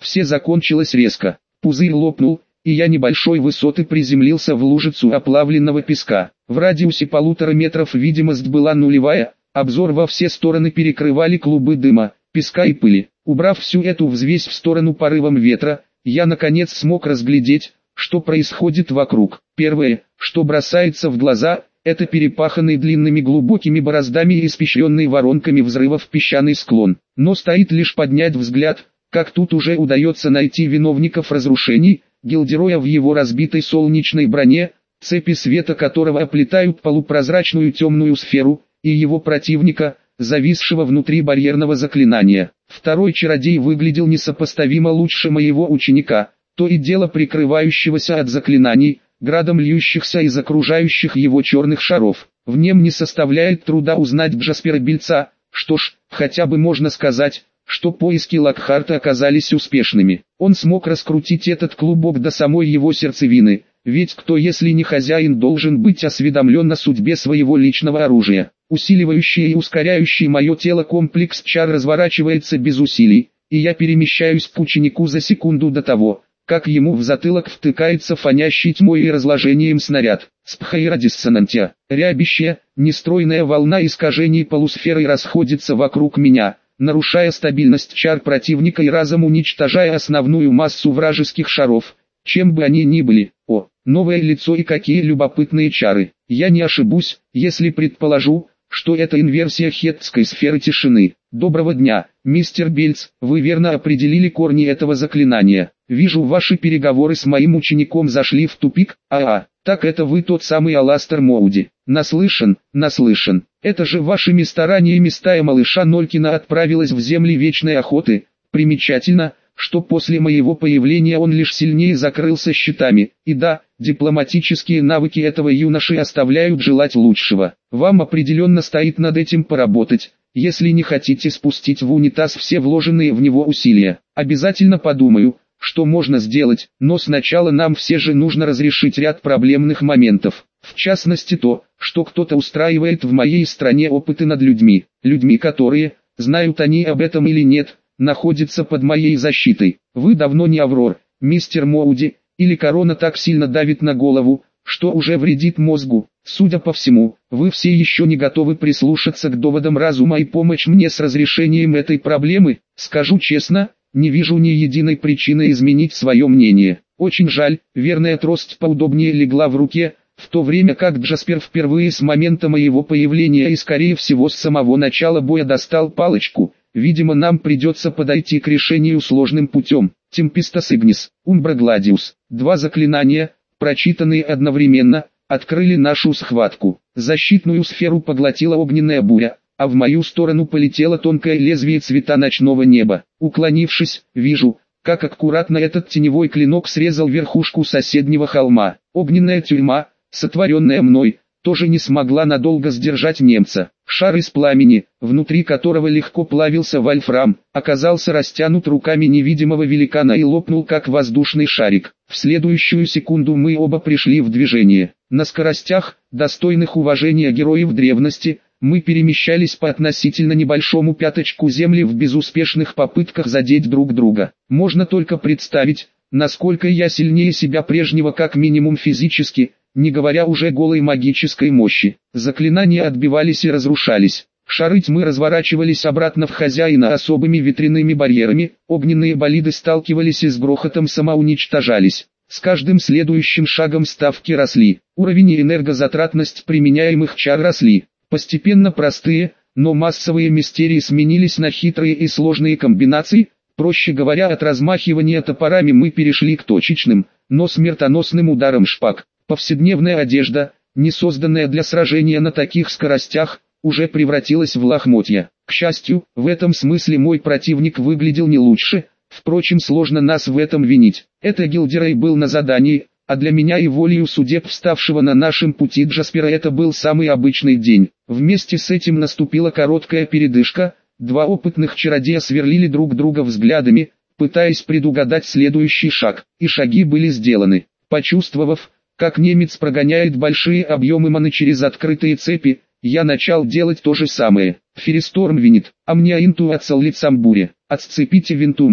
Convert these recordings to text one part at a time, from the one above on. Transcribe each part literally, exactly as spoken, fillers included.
Все закончилось резко. Пузырь лопнул, и я небольшой высоты приземлился в лужицу оплавленного песка. В радиусе полутора метров видимость была нулевая, обзор во все стороны перекрывали клубы дыма, песка и пыли. Убрав всю эту взвесь в сторону порывом ветра, я наконец смог разглядеть, что происходит вокруг. Первое, что бросается в глаза, это перепаханный длинными глубокими бороздами и испещренный воронками взрывов песчаный склон. Но стоит лишь поднять взгляд, как тут уже удается найти виновников разрушений, Гилдероя в его разбитой солнечной броне, цепи света которого оплетают полупрозрачную темную сферу, и его противника, зависшего внутри барьерного заклинания. Второй чародей выглядел несопоставимо лучше моего ученика, то и дело прикрывающегося от заклинаний, градом льющихся из окружающих его черных шаров. В нем не составляет труда узнать Джаспера Бильца, что ж, хотя бы можно сказать, что поиски Локхарта оказались успешными. Он смог раскрутить этот клубок до самой его сердцевины, ведь кто если не хозяин должен быть осведомлен о судьбе своего личного оружия. Усиливающий и ускоряющий мое тело комплекс чар разворачивается без усилий, и я перемещаюсь к ученику за секунду до того, как ему в затылок втыкается фонящий тьмой и разложением снаряд. Спхаиродиссонантия. Рябящая, нестройная волна искажений полусферы расходится вокруг меня, нарушая стабильность чар противника и разом уничтожая основную массу вражеских шаров, чем бы они ни были. О, новое лицо и какие любопытные чары. Я не ошибусь, если предположу, что это инверсия хеттской сферы тишины. Доброго дня, мистер Бельц, вы верно определили корни этого заклинания. Вижу, ваши переговоры с моим учеником зашли в тупик. А-а, так это вы тот самый Аластер Моуди. Наслышан, наслышан. Это же вашими стараниями стая малыша Нолькина отправилась в земли вечной охоты. Примечательно, что после моего появления он лишь сильнее закрылся щитами. И да, дипломатические навыки этого юноши оставляют желать лучшего. Вам определенно стоит над этим поработать, если не хотите спустить в унитаз все вложенные в него усилия. Обязательно подумаю, что можно сделать, но сначала нам все же нужно разрешить ряд проблемных моментов. В частности то, что кто-то устраивает в моей стране опыты над людьми. Людьми, которые, знают они об этом или нет, находится под моей защитой. Вы давно не Аврор, мистер Моуди, или корона так сильно давит на голову, что уже вредит мозгу. Судя по всему, вы все еще не готовы прислушаться к доводам разума и помочь мне с разрешением этой проблемы. Скажу честно, не вижу ни единой причины изменить свое мнение. Очень жаль, верная трость поудобнее легла в руке, в то время как Джаспер впервые с момента моего появления и скорее всего с самого начала боя достал палочку. Видимо, нам придется подойти к решению сложным путем. Темпестас Игнис, Умбра Гладиус. Два заклинания, прочитанные одновременно, открыли нашу схватку. Защитную сферу поглотила огненная буря, а в мою сторону полетело тонкое лезвие цвета ночного неба. Уклонившись, вижу, как аккуратно этот теневой клинок срезал верхушку соседнего холма. Огненная тюрьма, сотворенная мной, тоже не смогла надолго сдержать немца. Шар из пламени, внутри которого легко плавился вольфрам, оказался растянут руками невидимого великана и лопнул как воздушный шарик. В следующую секунду мы оба пришли в движение. На скоростях, достойных уважения героев древности, мы перемещались по относительно небольшому пятачку земли в безуспешных попытках задеть друг друга. Можно только представить, насколько я сильнее себя прежнего как минимум физически, не говоря уже голой магической мощи. Заклинания отбивались и разрушались. Шары тьмы разворачивались обратно в хозяина особыми ветряными барьерами, огненные болиды сталкивались и с грохотом самоуничтожались. С каждым следующим шагом ставки росли, уровень и энергозатратность применяемых чар росли. Постепенно простые, но массовые мистерии сменились на хитрые и сложные комбинации. Проще говоря, от размахивания топорами мы перешли к точечным, но смертоносным ударам шпаг. Повседневная одежда, не созданная для сражения на таких скоростях, уже превратилась в лохмотья. К счастью, в этом смысле мой противник выглядел не лучше, впрочем, сложно нас в этом винить. Это Гилдерой был на задании, а для меня и волею судеб вставшего на нашем пути Джаспера это был самый обычный день. Вместе с этим наступила короткая передышка, два опытных чародея сверлили друг друга взглядами, пытаясь предугадать следующий шаг, и шаги были сделаны. Почувствовав, как немец прогоняет большие объемы маны через открытые цепи, я начал делать то же самое. Феристорм винит, а мне инту отцел лицам буре. Отсцепите винту мэрое.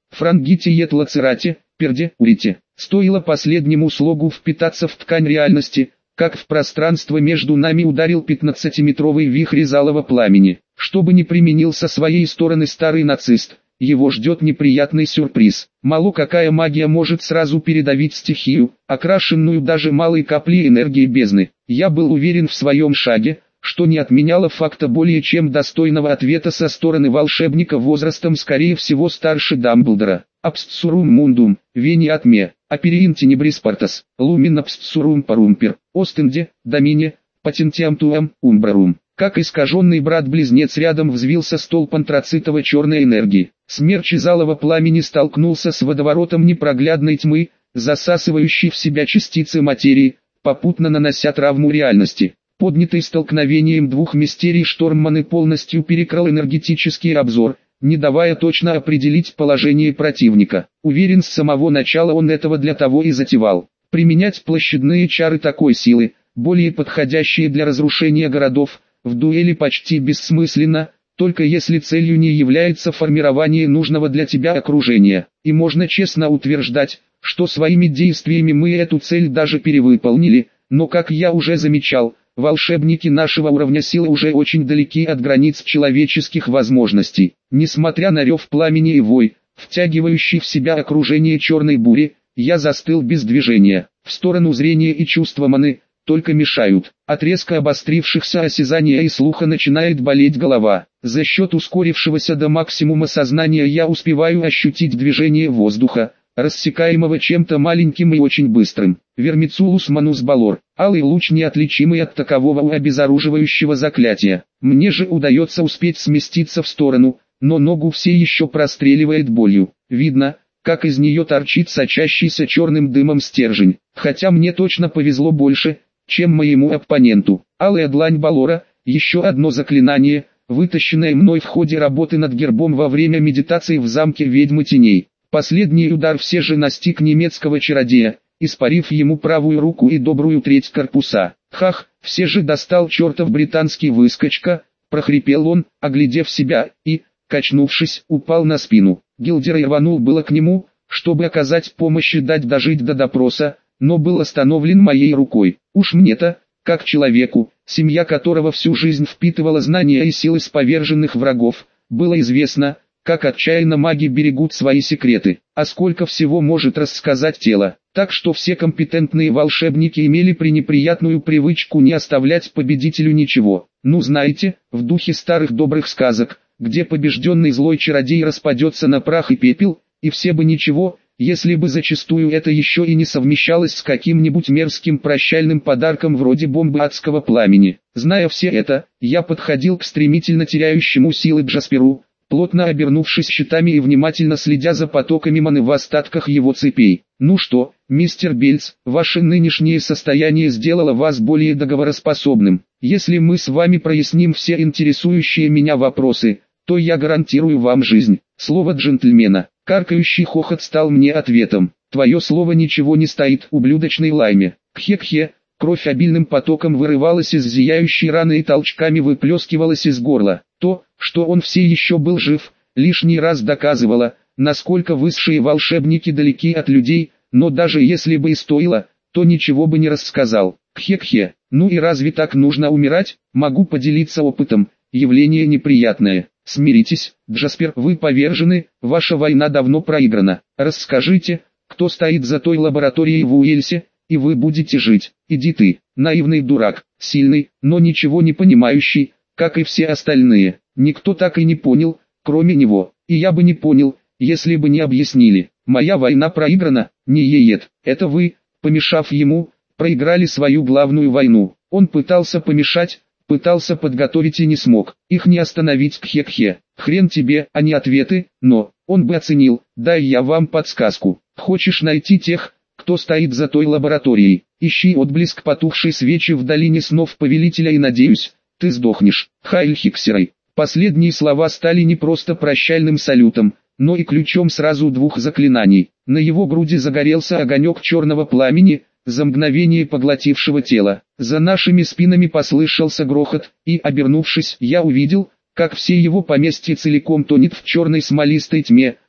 франгите ет лацерате, перде, урите. Стоило последнему слогу впитаться в ткань реальности, как в пространство между нами ударил пятнадцатиметровый вихрь из алого пламени. Чтобы не применил со своей стороны старый нацист, его ждет неприятный сюрприз. Мало какая магия может сразу передавить стихию, окрашенную даже малой каплей энергии бездны. Я был уверен в своем шаге, что не отменяло факта более чем достойного ответа со стороны волшебника возрастом скорее всего старше Дамблдора. Абсцурум мундум, вени атме, апериин тенебрис партас, лумин абсцурум парумпер, остенде, домине, патентиам туам, умбрарум. Как искаженный брат-близнец рядом взвился столб антрацитово-черной энергии. Смерч из алого пламени столкнулся с водоворотом непроглядной тьмы, засасывающей в себя частицы материи, попутно нанося травму реальности. Поднятый столкновением двух мистерий Штормман полностью перекрыл энергетический обзор, не давая точно определить положение противника. Уверен, с самого начала он этого для того и затевал. Применять площадные чары такой силы, более подходящие для разрушения городов, в дуэли почти бессмысленно, только если целью не является формирование нужного для тебя окружения. И можно честно утверждать, что своими действиями мы эту цель даже перевыполнили, но как я уже замечал, волшебники нашего уровня силы уже очень далеки от границ человеческих возможностей. Несмотря на рев пламени и вой, втягивающий в себя окружение черной бури, я застыл без движения. В сторону зрения и чувства маны только мешают. От резко обострившихся осязания и слуха начинает болеть голова. За счет ускорившегося до максимума сознания я успеваю ощутить движение воздуха, рассекаемого чем-то маленьким и очень быстрым. Вермицулус манус балор, алый луч, неотличимый от такового у обезоруживающего заклятия. Мне же удается успеть сместиться в сторону, но ногу все еще простреливает болью. Видно, как из нее торчит сочащийся черным дымом стержень. Хотя мне точно повезло больше, чем моему оппоненту. Алая длань Балора, еще одно заклинание, вытащенное мной в ходе работы над гербом во время медитации в замке ведьмы теней. Последний удар все же настиг немецкого чародея, испарив ему правую руку и добрую треть корпуса. Хах, все же достал чертов британский выскочка, прохрипел он, оглядев себя, и, качнувшись, упал на спину. Гилдер рванул было к нему, чтобы оказать помощь и дать дожить до допроса, но был остановлен моей рукой. Уж мне-то, как человеку, семья которого всю жизнь впитывала знания и силы с поверженных врагов, было известно, как отчаянно маги берегут свои секреты, а сколько всего может рассказать тело. Так что все компетентные волшебники имели пренеприятную привычку не оставлять победителю ничего. Ну знаете, в духе старых добрых сказок, где побежденный злой чародей распадется на прах и пепел, и все бы ничего, если бы зачастую это еще и не совмещалось с каким-нибудь мерзким прощальным подарком вроде бомбы адского пламени. Зная все это, я подходил к стремительно теряющему силы Джасперу, плотно обернувшись щитами и внимательно следя за потоками маны в остатках его цепей. «Ну что, мистер Бельц, ваше нынешнее состояние сделало вас более договороспособным. Если мы с вами проясним все интересующие меня вопросы, то я гарантирую вам жизнь». Слово джентльмена. Каркающий хохот стал мне ответом. «Твое слово ничего не стоит, ублюдочный лайме». Кхе-кхе, кровь обильным потоком вырывалась из зияющей раны и толчками выплескивалась из горла. То, что он все еще был жив, лишний раз доказывало, насколько высшие волшебники далеки от людей, но даже если бы и стоило, то ничего бы не рассказал. Кхе-кхе, ну и разве так нужно умирать? Могу поделиться опытом, явление неприятное. Смиритесь, Джаспер, вы повержены, ваша война давно проиграна. Расскажите, кто стоит за той лабораторией в Уэльсе, и вы будете жить. Иди ты, наивный дурак, сильный, но ничего не понимающий, как и все остальные. Никто так и не понял, кроме него, и я бы не понял, если бы не объяснили. Моя война проиграна, не еет, это вы, помешав ему, проиграли свою главную войну. Он пытался помешать, пытался подготовить и не смог. Их не остановить, кхе-кхе. Хрен тебе, а не ответы, но, он бы оценил, дай я вам подсказку. Хочешь найти тех, кто стоит за той лабораторией? Ищи отблеск потухшей свечи в долине снов повелителя и надеюсь, ты сдохнешь. Хайль Хиксерой. Последние слова стали не просто прощальным салютом, но и ключом сразу двух заклинаний. На его груди загорелся огонек черного пламени, за мгновение поглотившего тело. За нашими спинами послышался грохот, и, обернувшись, я увидел, как все его поместье целиком тонет в черной смолистой тьме,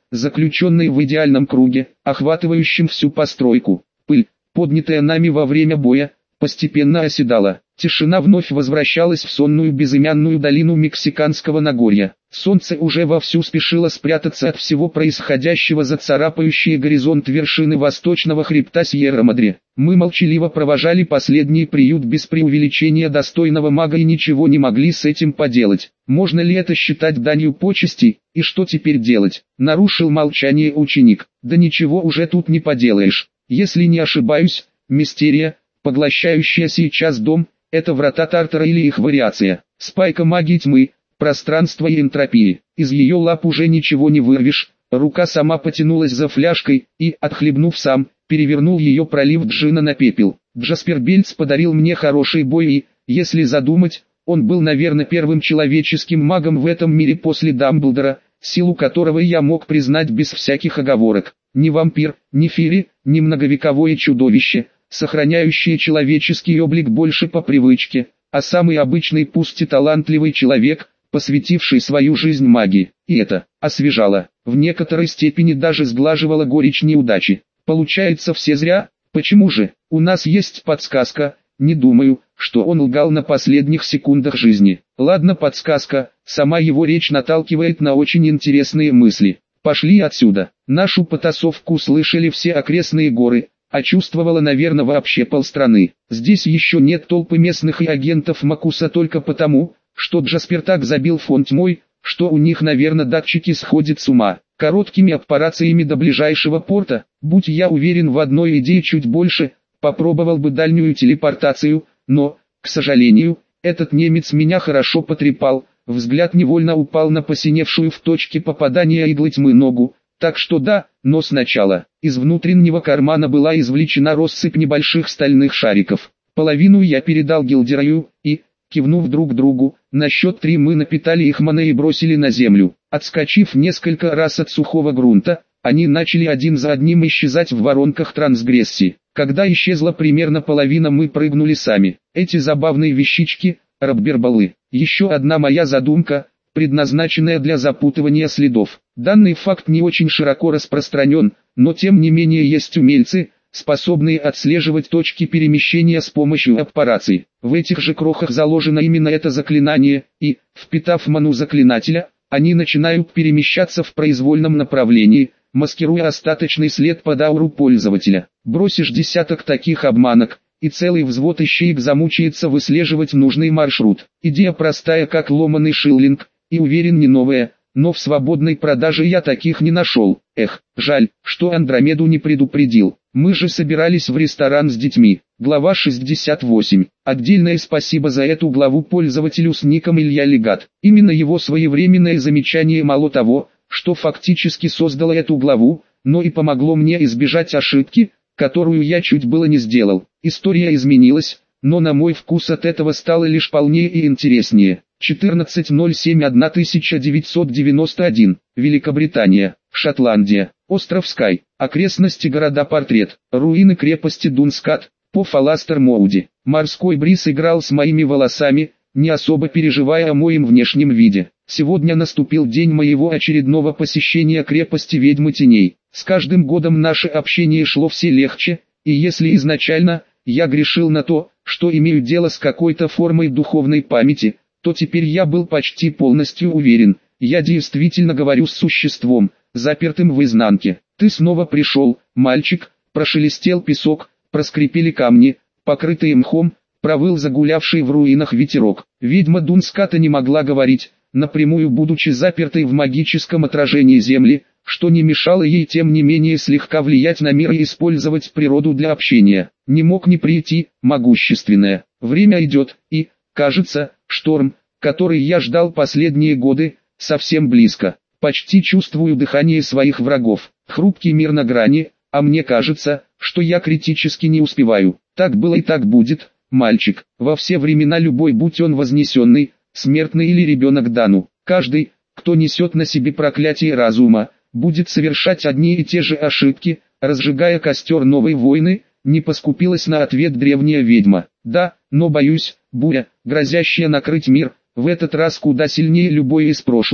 заключенной в идеальном круге, охватывающем всю постройку. Пыль, поднятая нами во время боя, постепенно оседала. Тишина вновь возвращалась в сонную безымянную долину Мексиканского Нагорья. Солнце уже вовсю спешило спрятаться от всего происходящего за царапающие горизонт вершины восточного хребта Сьерра-Мадре. Мы молчаливо провожали последний приют без преувеличения достойного мага и ничего не могли с этим поделать. Можно ли это считать данью почести, и что теперь делать? Нарушил молчание ученик. Да ничего уже тут не поделаешь. Если не ошибаюсь, мистерия, поглощающая сейчас дом, это врата Тартара или их вариация. Спайка магии тьмы, пространства и энтропии. Из ее лап уже ничего не вырвешь. Рука сама потянулась за фляжкой и, отхлебнув сам, перевернул ее, пролив джина на пепел. Джаспер Бельц подарил мне хороший бой и, если задумать, он был, наверное, первым человеческим магом в этом мире после Дамблдора, силу которого я мог признать без всяких оговорок. Ни вампир, ни фири, ни многовековое чудовище, сохраняющее человеческий облик больше по привычке, а самый обычный пусть и талантливый человек, посвятивший свою жизнь магии. И это освежало, в некоторой степени даже сглаживало горечь неудачи. Получается, все зря? Почему же? У нас есть подсказка. Не думаю, что он лгал на последних секундах жизни. Ладно, подсказка, сама его речь наталкивает на очень интересные мысли. Пошли отсюда. Нашу потасовку слышали все окрестные горы, а чувствовала, наверное, вообще полстраны. Здесь еще нет толпы местных и агентов Макуса только потому, что Джаспер так забил фон тьмой, что у них, наверное, датчики сходят с ума. Короткими операциями до ближайшего порта, будь я уверен в одной идее чуть больше, попробовал бы дальнюю телепортацию, но, к сожалению, этот немец меня хорошо потрепал, взгляд невольно упал на посиневшую в точке попадания иглы тьмы ногу. Так что да, но сначала, из внутреннего кармана была извлечена россыпь небольших стальных шариков. Половину я передал Гилдераю, и, кивнув друг другу, на счет три мы напитали их маной и бросили на землю. Отскочив несколько раз от сухого грунта, они начали один за одним исчезать в воронках трансгрессии. Когда исчезла примерно половина, мы прыгнули сами. Эти забавные вещички, раббербалы. Еще одна моя задумка, предназначенная для запутывания следов. Данный факт не очень широко распространен, но тем не менее есть умельцы, способные отслеживать точки перемещения с помощью аппараций. В этих же крохах заложено именно это заклинание, и, впитав ману заклинателя, они начинают перемещаться в произвольном направлении, маскируя остаточный след под ауру пользователя. Бросишь десяток таких обманок, и целый взвод ищеек замучается выслеживать нужный маршрут. Идея простая как ломаный шиллинг, и уверен не новая, но в свободной продаже я таких не нашел. Эх, жаль, что Андромеду не предупредил. Мы же собирались в ресторан с детьми. Глава шестьдесят восемь. Отдельное спасибо за эту главу пользователю с ником Илья Легат. Именно его своевременное замечание мало того, что фактически создало эту главу, но и помогло мне избежать ошибки, которую я чуть было не сделал. История изменилась, но на мой вкус от этого стало лишь полнее и интереснее. четырнадцатое ноль семь тысяча девятьсот девяносто один. Великобритания, Шотландия, остров Скай, окрестности города Портрет, руины крепости Дунскат, по Фаластер Моуди. Морской бриз играл с моими волосами, не особо переживая о моем внешнем виде. Сегодня наступил день моего очередного посещения крепости Ведьмы Теней. С каждым годом наше общение шло все легче, и если изначально я грешил на то, что имею дело с какой-то формой духовной памяти, то теперь я был почти полностью уверен, я действительно говорю с существом, запертым в изнанке. «Ты снова пришел, мальчик», прошелестел песок, проскрипели камни, покрытые мхом, провыл загулявший в руинах ветерок. Ведьма Дунската не могла говорить, напрямую будучи запертой в магическом отражении земли, что не мешало ей тем не менее слегка влиять на мир и использовать природу для общения. Не мог не прийти, могущественное. Время идет, и, кажется, шторм, который я ждал последние годы, совсем близко. Почти чувствую дыхание своих врагов. Хрупкий мир на грани, а мне кажется, что я критически не успеваю. Так было и так будет, мальчик. Во все времена любой, будь он вознесенный, смертный или ребенок Дану, каждый, кто несет на себе проклятие разума, будет совершать одни и те же ошибки, разжигая костер новой войны, не поскупилась на ответ древняя ведьма. Да, но боюсь, буря, грозящая накрыть мир, в этот раз куда сильнее любой из прошлых,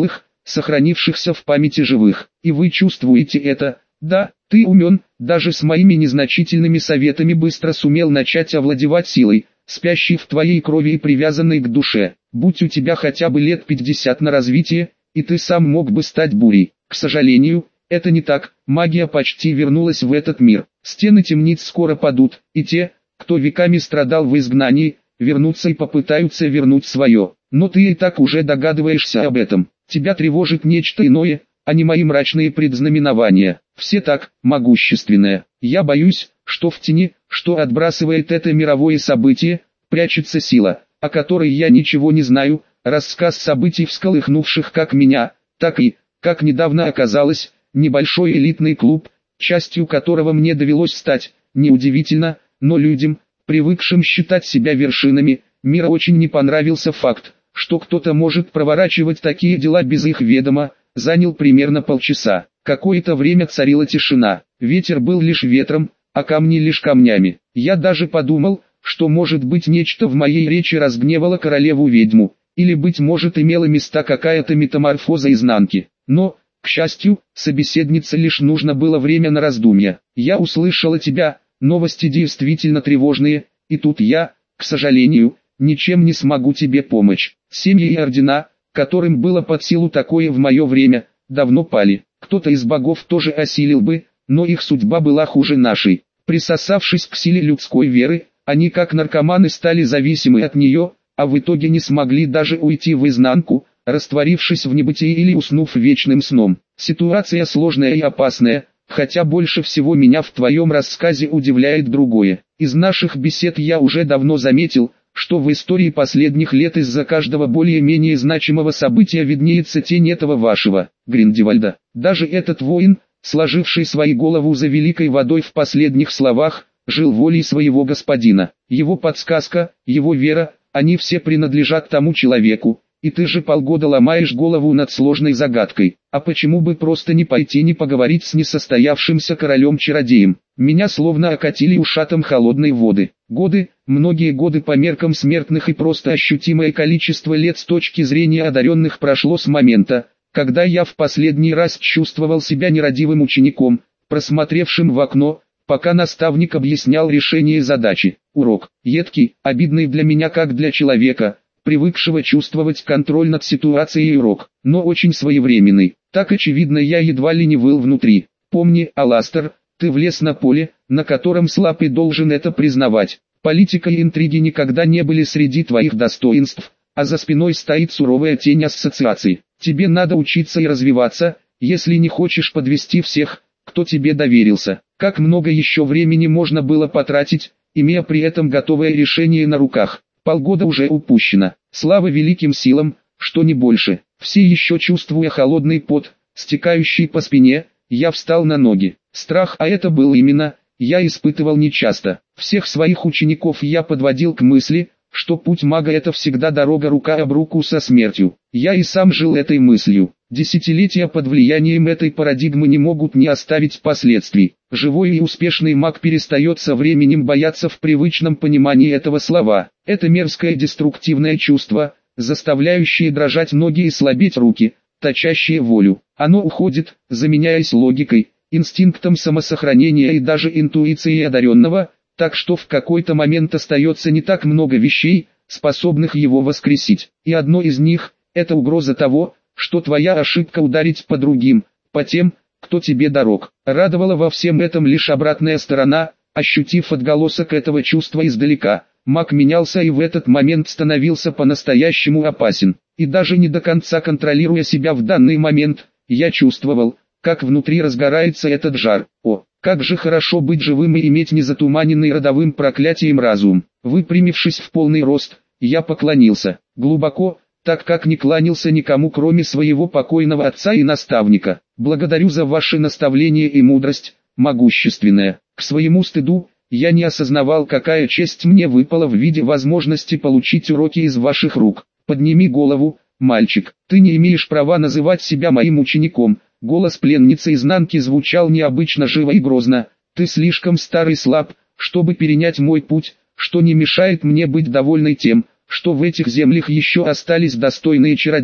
сохранившихся в памяти живых. И вы чувствуете это? Да, ты умен, даже с моими незначительными советами быстро сумел начать овладевать силой, спящей в твоей крови и привязанной к душе. Будь у тебя хотя бы лет пятьдесят на развитие, и ты сам мог бы стать бурей. К сожалению, это не так, магия почти вернулась в этот мир. Стены темниц скоро падут, и те, кто веками страдал в изгнании, вернутся и попытаются вернуть свое. Но ты и так уже догадываешься об этом. Тебя тревожит нечто иное, а не мои мрачные предзнаменования. Все так, могущественное. Я боюсь, что в тени, что отбрасывает это мировое событие, прячется сила, о которой я ничего не знаю, рассказ событий всколыхнувших как меня, так и, как недавно оказалось, небольшой элитный клуб, частью которого мне довелось стать. Неудивительно, но людям, привыкшим считать себя вершинами, мира очень не понравился факт, что кто-то может проворачивать такие дела без их ведома. Занял примерно полчаса. Какое-то время царила тишина. Ветер был лишь ветром, а камни лишь камнями. Я даже подумал, что может быть нечто в моей речи разгневало королеву-ведьму, или быть может имела места какая-то метаморфоза изнанки. Но, к счастью, собеседнице лишь нужно было время на раздумья. Я услышала тебя, новости действительно тревожные, и тут я, к сожалению, ничем не смогу тебе помочь. Семьи и ордена, которым было под силу такое в мое время, давно пали. Кто-то из богов тоже осилил бы, но их судьба была хуже нашей. Присосавшись к силе людской веры, они как наркоманы стали зависимы от нее, а в итоге не смогли даже уйти в изнанку, растворившись в небытии или уснув вечным сном. Ситуация сложная и опасная, хотя больше всего меня в твоем рассказе удивляет другое. Из наших бесед я уже давно заметил, что в истории последних лет из-за каждого более-менее значимого события виднеется тень этого вашего, Гриндевальда. Даже этот воин, сложивший свои голову за великой водой в последних словах, жил волей своего господина. Его подсказка, его вера, они все принадлежат тому человеку, и ты же полгода ломаешь голову над сложной загадкой. А почему бы просто не пойти не поговорить с несостоявшимся королем-чародеем? Меня словно окатили ушатом холодной воды. Годы, многие годы по меркам смертных и просто ощутимое количество лет с точки зрения одаренных прошло с момента, когда я в последний раз чувствовал себя нерадивым учеником, просмотревшим в окно, пока наставник объяснял решение задачи. Урок, едкий, обидный для меня как для человека, привыкшего чувствовать контроль над ситуацией, урок, но очень своевременный. Так очевидно я едва ли не выл внутри. Помни, Аластер, ты влез на поле, на котором слаб и должен это признавать. Политика и интриги никогда не были среди твоих достоинств, а за спиной стоит суровая тень ассоциаций. Тебе надо учиться и развиваться, если не хочешь подвести всех, кто тебе доверился. Как много еще времени можно было потратить, имея при этом готовое решение на руках. Полгода уже упущено. Слава великим силам, что не больше. Все еще чувствуя холодный пот, стекающий по спине, я встал на ноги. Страх, а это был именно, я испытывал нечасто. Всех своих учеников я подводил к мысли, что путь мага — это всегда дорога рука об руку со смертью. Я и сам жил этой мыслью. Десятилетия под влиянием этой парадигмы не могут не оставить последствий. Живой и успешный маг перестает со временем бояться в привычном понимании этого слова. Это мерзкое деструктивное чувство, заставляющее дрожать ноги и слабеть руки, точащее волю. Оно уходит, заменяясь логикой, инстинктом самосохранения и даже интуицией одаренного, так что в какой-то момент остается не так много вещей, способных его воскресить. И одно из них – это угроза того, что твоя ошибка ударить по другим, по тем, кто тебе дорог. Радовала во всем этом лишь обратная сторона. Ощутив отголосок этого чувства издалека, маг менялся и в этот момент становился по-настоящему опасен. И даже не до конца контролируя себя в данный момент, я чувствовал, как внутри разгорается этот жар. О, как же хорошо быть живым и иметь незатуманенный родовым проклятием разум. Выпрямившись в полный рост, я поклонился, глубоко, так как не кланялся никому кроме своего покойного отца и наставника. Благодарю за ваши наставления и мудрость, могущественная. К своему стыду, я не осознавал, какая честь мне выпала в виде возможности получить уроки из ваших рук. Подними голову, мальчик, ты не имеешь права называть себя моим учеником. Голос пленницы изнанки звучал необычно живо и грозно. Ты слишком стар и слаб, чтобы перенять мой путь, что не мешает мне быть довольной тем, что в этих землях еще остались достойные чародеи,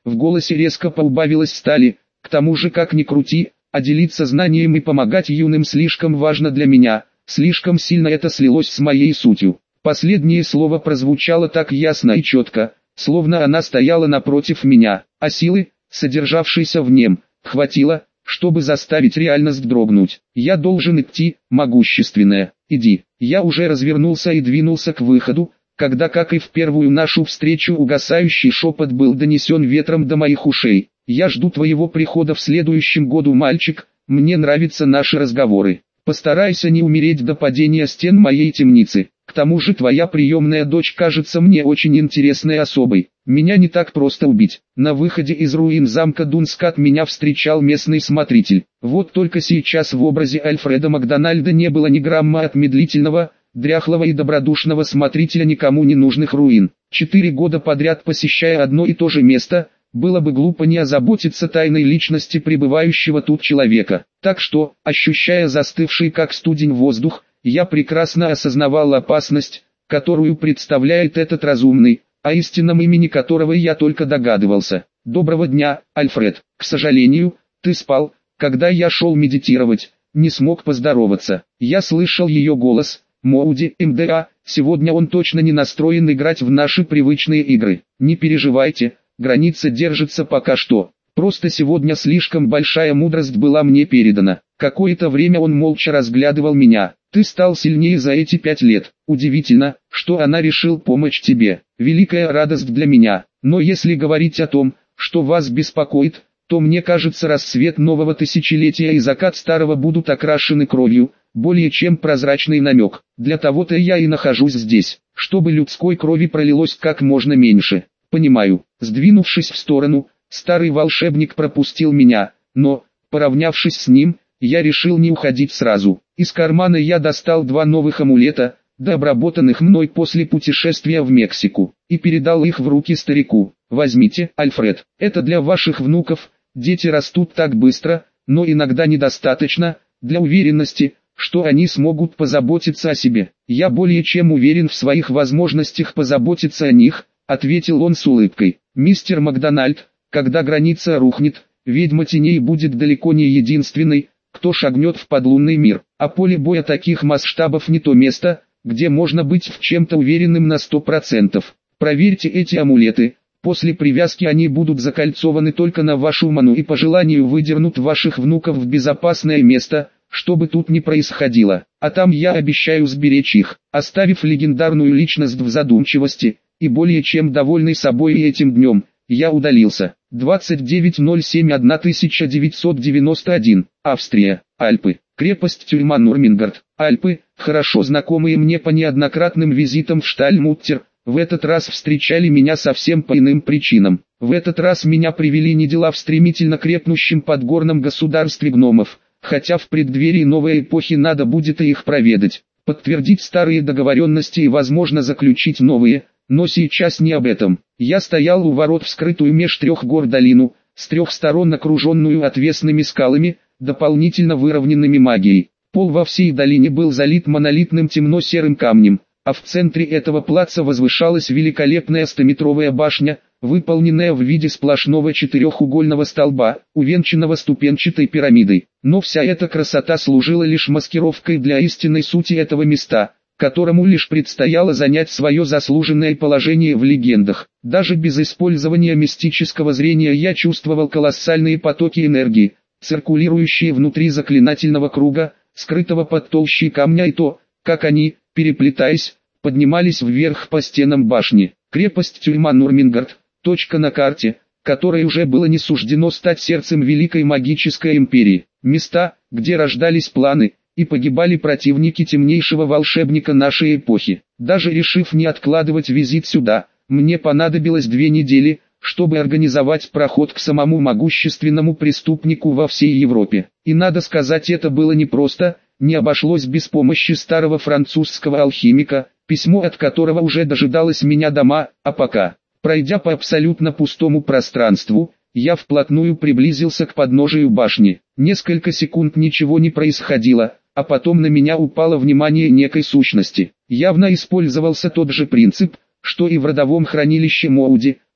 В голосе резко поубавилось стали, к тому же как ни крути, а делиться знанием и помогать юным слишком важно для меня, слишком сильно это слилось с моей сутью. Последнее слово прозвучало так ясно и четко, словно она стояла напротив меня, а силы, содержавшейся в нем, хватило, чтобы заставить реальность дрогнуть. «Я должен идти, могущественная, иди». Я уже развернулся и двинулся к выходу, когда, как и в первую нашу встречу, угасающий шепот был донесен ветром до моих ушей. «Я жду твоего прихода в следующем году, мальчик, мне нравятся наши разговоры. Постарайся не умереть до падения стен моей темницы. К тому же твоя приемная дочь кажется мне очень интересной особой. Меня не так просто убить». На выходе из руин замка Дунскат меня встречал местный смотритель. Вот только сейчас в образе Альфреда Макдональда не было ни грамма от медлительного, дряхлого и добродушного смотрителя никому не нужных руин. Четыре года подряд посещая одно и то же место, было бы глупо не озаботиться тайной личности пребывающего тут человека. Так что, ощущая застывший как студень воздух, я прекрасно осознавал опасность, которую представляет этот разумный, о истинном имени которого я только догадывался. «Доброго дня, Альфред. К сожалению, ты спал, когда я шел медитировать, не смог поздороваться». Я слышал ее голос. «Моуди, МДА, сегодня он точно не настроен играть в наши привычные игры. Не переживайте, граница держится пока что. Просто сегодня слишком большая мудрость была мне передана». Какое-то время он молча разглядывал меня. «Ты стал сильнее за эти пять лет. Удивительно, что она решил помочь тебе. Великая радость для меня. Но если говорить о том, что вас беспокоит, то мне кажется, рассвет нового тысячелетия и закат старого будут окрашены кровью, более чем прозрачный намек. Для того-то я и нахожусь здесь, чтобы людской крови пролилось как можно меньше». «Понимаю». Сдвинувшись в сторону, старый волшебник пропустил меня, но, поравнявшись с ним, я решил не уходить сразу. Из кармана я достал два новых амулета, дообработанных мной после путешествия в Мексику, и передал их в руки старику. «Возьмите, Альфред, это для ваших внуков, дети растут так быстро, но иногда недостаточно, для уверенности, что они смогут позаботиться о себе. Я более чем уверен в своих возможностях позаботиться о них», — ответил он с улыбкой. «Мистер Макдональд, когда граница рухнет, ведьма теней будет далеко не единственной, кто шагнет в подлунный мир, а поле боя таких масштабов не то место, где можно быть в чем-то уверенным на сто процентов. Проверьте эти амулеты, после привязки они будут закольцованы только на вашу ману и по желанию выдернут ваших внуков в безопасное место, что бы тут ни происходило, а там я обещаю сберечь их». Оставив легендарную личность в задумчивости, и более чем довольный собой и этим днем, я удалился. двадцать девять ноль семь тысяча девятьсот девяносто один, Австрия, Альпы, крепость-тюрьма Нурмингард, Альпы, хорошо знакомые мне по неоднократным визитам в Штальмуттер, в этот раз встречали меня совсем по иным причинам. В этот раз меня привели не дела в стремительно крепнущем подгорном государстве гномов, хотя в преддверии новой эпохи надо будет и их проведать, подтвердить старые договоренности и возможно заключить новые. Но сейчас не об этом. Я стоял у ворот в скрытую меж трех гор долину, с трех сторон окруженную отвесными скалами, дополнительно выровненными магией. Пол во всей долине был залит монолитным темно-серым камнем, а в центре этого плаца возвышалась великолепная стометровая башня, выполненная в виде сплошного четырехугольного столба, увенчанного ступенчатой пирамидой. Но вся эта красота служила лишь маскировкой для истинной сути этого места, которому лишь предстояло занять свое заслуженное положение в легендах. Даже без использования мистического зрения я чувствовал колоссальные потоки энергии, циркулирующие внутри заклинательного круга, скрытого под толщей камня, и то, как они, переплетаясь, поднимались вверх по стенам башни. Крепость-тюрьма Нурмингард, точка на карте, которой уже было не суждено стать сердцем великой магической империи. Места, где рождались планы и погибали противники темнейшего волшебника нашей эпохи. Даже решив не откладывать визит сюда, мне понадобилось две недели, чтобы организовать проход к самому могущественному преступнику во всей Европе. И надо сказать, это было непросто, не обошлось без помощи старого французского алхимика, письмо от которого уже дожидалось меня дома, а пока, пройдя по абсолютно пустому пространству, я вплотную приблизился к подножию башни. Несколько секунд ничего не происходило, а потом на меня упало внимание некой сущности. Явно использовался тот же принцип, что и в родовом хранилище Моуди,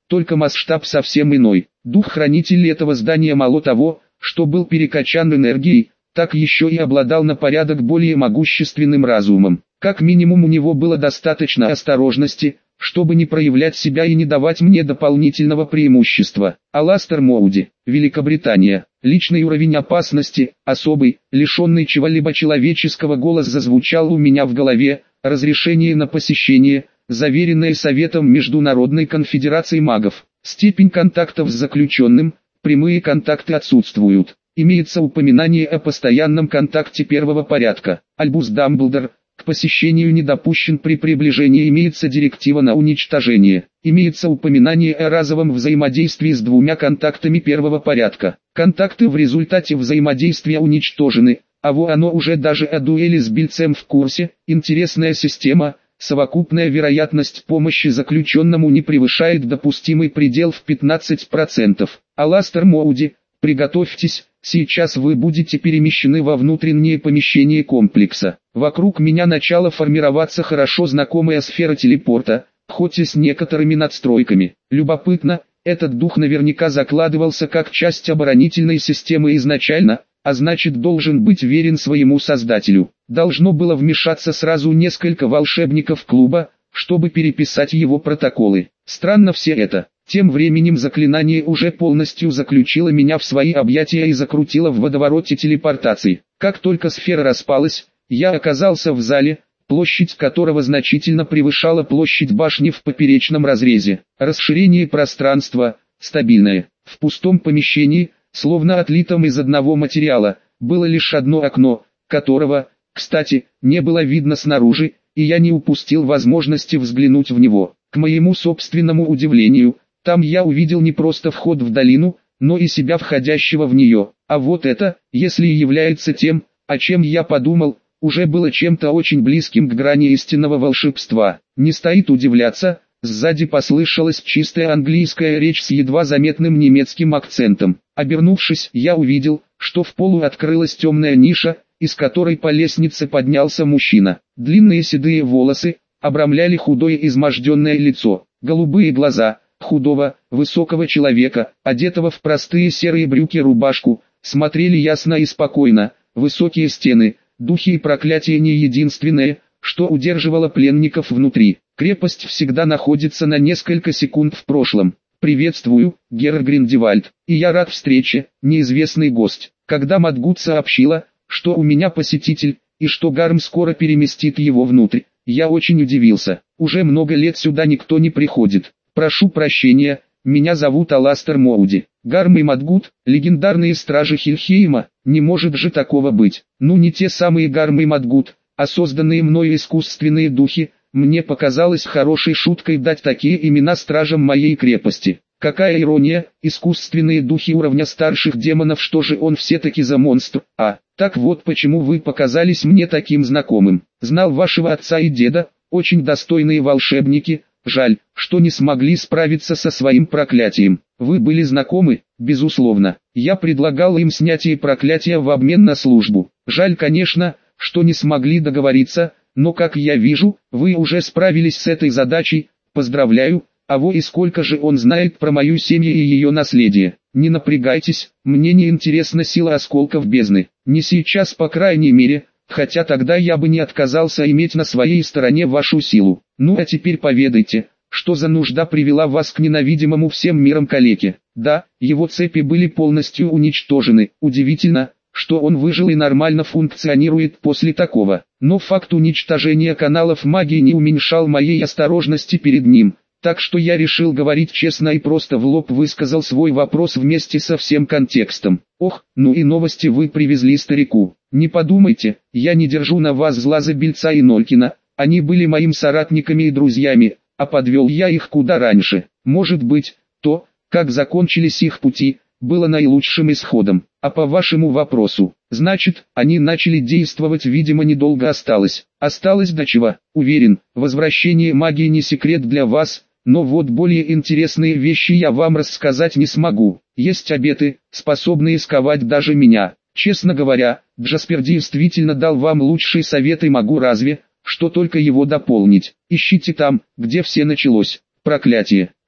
только масштаб совсем иной. Дух-хранитель этого здания мало того, что был перекачан энергией, так еще и обладал на порядок более могущественным разумом. Как минимум у него было достаточно осторожности, чтобы не проявлять себя и не давать мне дополнительного преимущества. Аластер Моуди, Великобритания. Личный уровень опасности, особый, лишенный чего-либо человеческого, голос зазвучал у меня в голове. Разрешение на посещение, заверенное Советом Международной конфедерации магов. Степень контактов с заключенным, прямые контакты отсутствуют. Имеется упоминание о постоянном контакте первого порядка. Альбус Дамблдор. К посещению не допущен при приближении. Имеется директива на уничтожение. Имеется упоминание о разовом взаимодействии с двумя контактами первого порядка. Контакты в результате взаимодействия уничтожены, а во оно уже даже о дуэли с Бильцем в курсе. Интересная система. Совокупная вероятность помощи заключенному не превышает допустимый предел в пятнадцать процентов. Аластер Моуди, приготовьтесь. Сейчас вы будете перемещены во внутреннее помещение комплекса. Вокруг меня начала формироваться хорошо знакомая сфера телепорта, хоть и с некоторыми надстройками. Любопытно, этот дух наверняка закладывался как часть оборонительной системы изначально, а значит должен быть верен своему создателю. Должно было вмешаться сразу несколько волшебников клуба, чтобы переписать его протоколы. Странно все это. Тем временем заклинание уже полностью заключило меня в свои объятия и закрутило в водовороте телепортации. Как только сфера распалась, я оказался в зале, площадь которого значительно превышала площадь башни в поперечном разрезе. Расширение пространства, стабильное. В пустом помещении, словно отлитом из одного материала, было лишь одно окно, которого, кстати, не было видно снаружи, и я не упустил возможности взглянуть в него. К моему собственному удивлению, там я увидел не просто вход в долину, но и себя входящего в нее. А вот это, если и является тем, о чем я подумал, уже было чем-то очень близким к грани истинного волшебства. Не стоит удивляться, сзади послышалась чистая английская речь с едва заметным немецким акцентом. Обернувшись, я увидел, что в полу открылась темная ниша, из которой по лестнице поднялся мужчина. Длинные седые волосы обрамляли худое изможденное лицо, голубые глаза худого, высокого человека, одетого в простые серые брюки-рубашку, смотрели ясно и спокойно. Высокие стены, духи и проклятия не единственное, что удерживало пленников внутри. Крепость всегда находится на несколько секунд в прошлом. «Приветствую, Герр Гриндевальд, и я рад встрече, неизвестный гость». Когда Мадгут сообщила, что у меня посетитель, и что Гарм скоро переместит его внутрь, я очень удивился. Уже много лет сюда никто не приходит. Прошу прощения, меня зовут Аластер Моуди. Гарм и Мадгут, легендарные стражи Хельхейма, не может же такого быть. Ну не те самые Гарм и Мадгут, а созданные мною искусственные духи. Мне показалось хорошей шуткой дать такие имена стражам моей крепости. Какая ирония, искусственные духи уровня старших демонов, что же он все-таки за монстр? А, так вот почему вы показались мне таким знакомым. Знал вашего отца и деда, очень достойные волшебники. Жаль, что не смогли справиться со своим проклятием. Вы были знакомы, безусловно. Я предлагал им снятие проклятия в обмен на службу. Жаль, конечно, что не смогли договориться, но как я вижу, вы уже справились с этой задачей. Поздравляю. А во и сколько же он знает про мою семью и ее наследие? Не напрягайтесь, мне не интересна сила осколков бездны. Не сейчас, по крайней мере. Хотя тогда я бы не отказался иметь на своей стороне вашу силу. Ну а теперь поведайте, что за нужда привела вас к ненавидимому всем миром калеке? Да, его цепи были полностью уничтожены. Удивительно, что он выжил и нормально функционирует после такого. Но факт уничтожения каналов магии не уменьшал моей осторожности перед ним. Так что я решил говорить честно и просто в лоб высказал свой вопрос вместе со всем контекстом. Ох, ну и новости вы привезли старику. Не подумайте, я не держу на вас зла за Бильца и Нолькина, они были моим соратниками и друзьями, а подвел я их куда раньше. Может быть, то, как закончились их пути, было наилучшим исходом. А по вашему вопросу, значит, они начали действовать, видимо, недолго осталось. Осталось до чего? Уверен, возвращение магии не секрет для вас. Но вот более интересные вещи я вам рассказать не смогу. Есть обеты, способные сковать даже меня. Честно говоря, Джаспер действительно дал вам лучшие советы, могу разве, что только его дополнить. Ищите там, где все началось. Проклятие.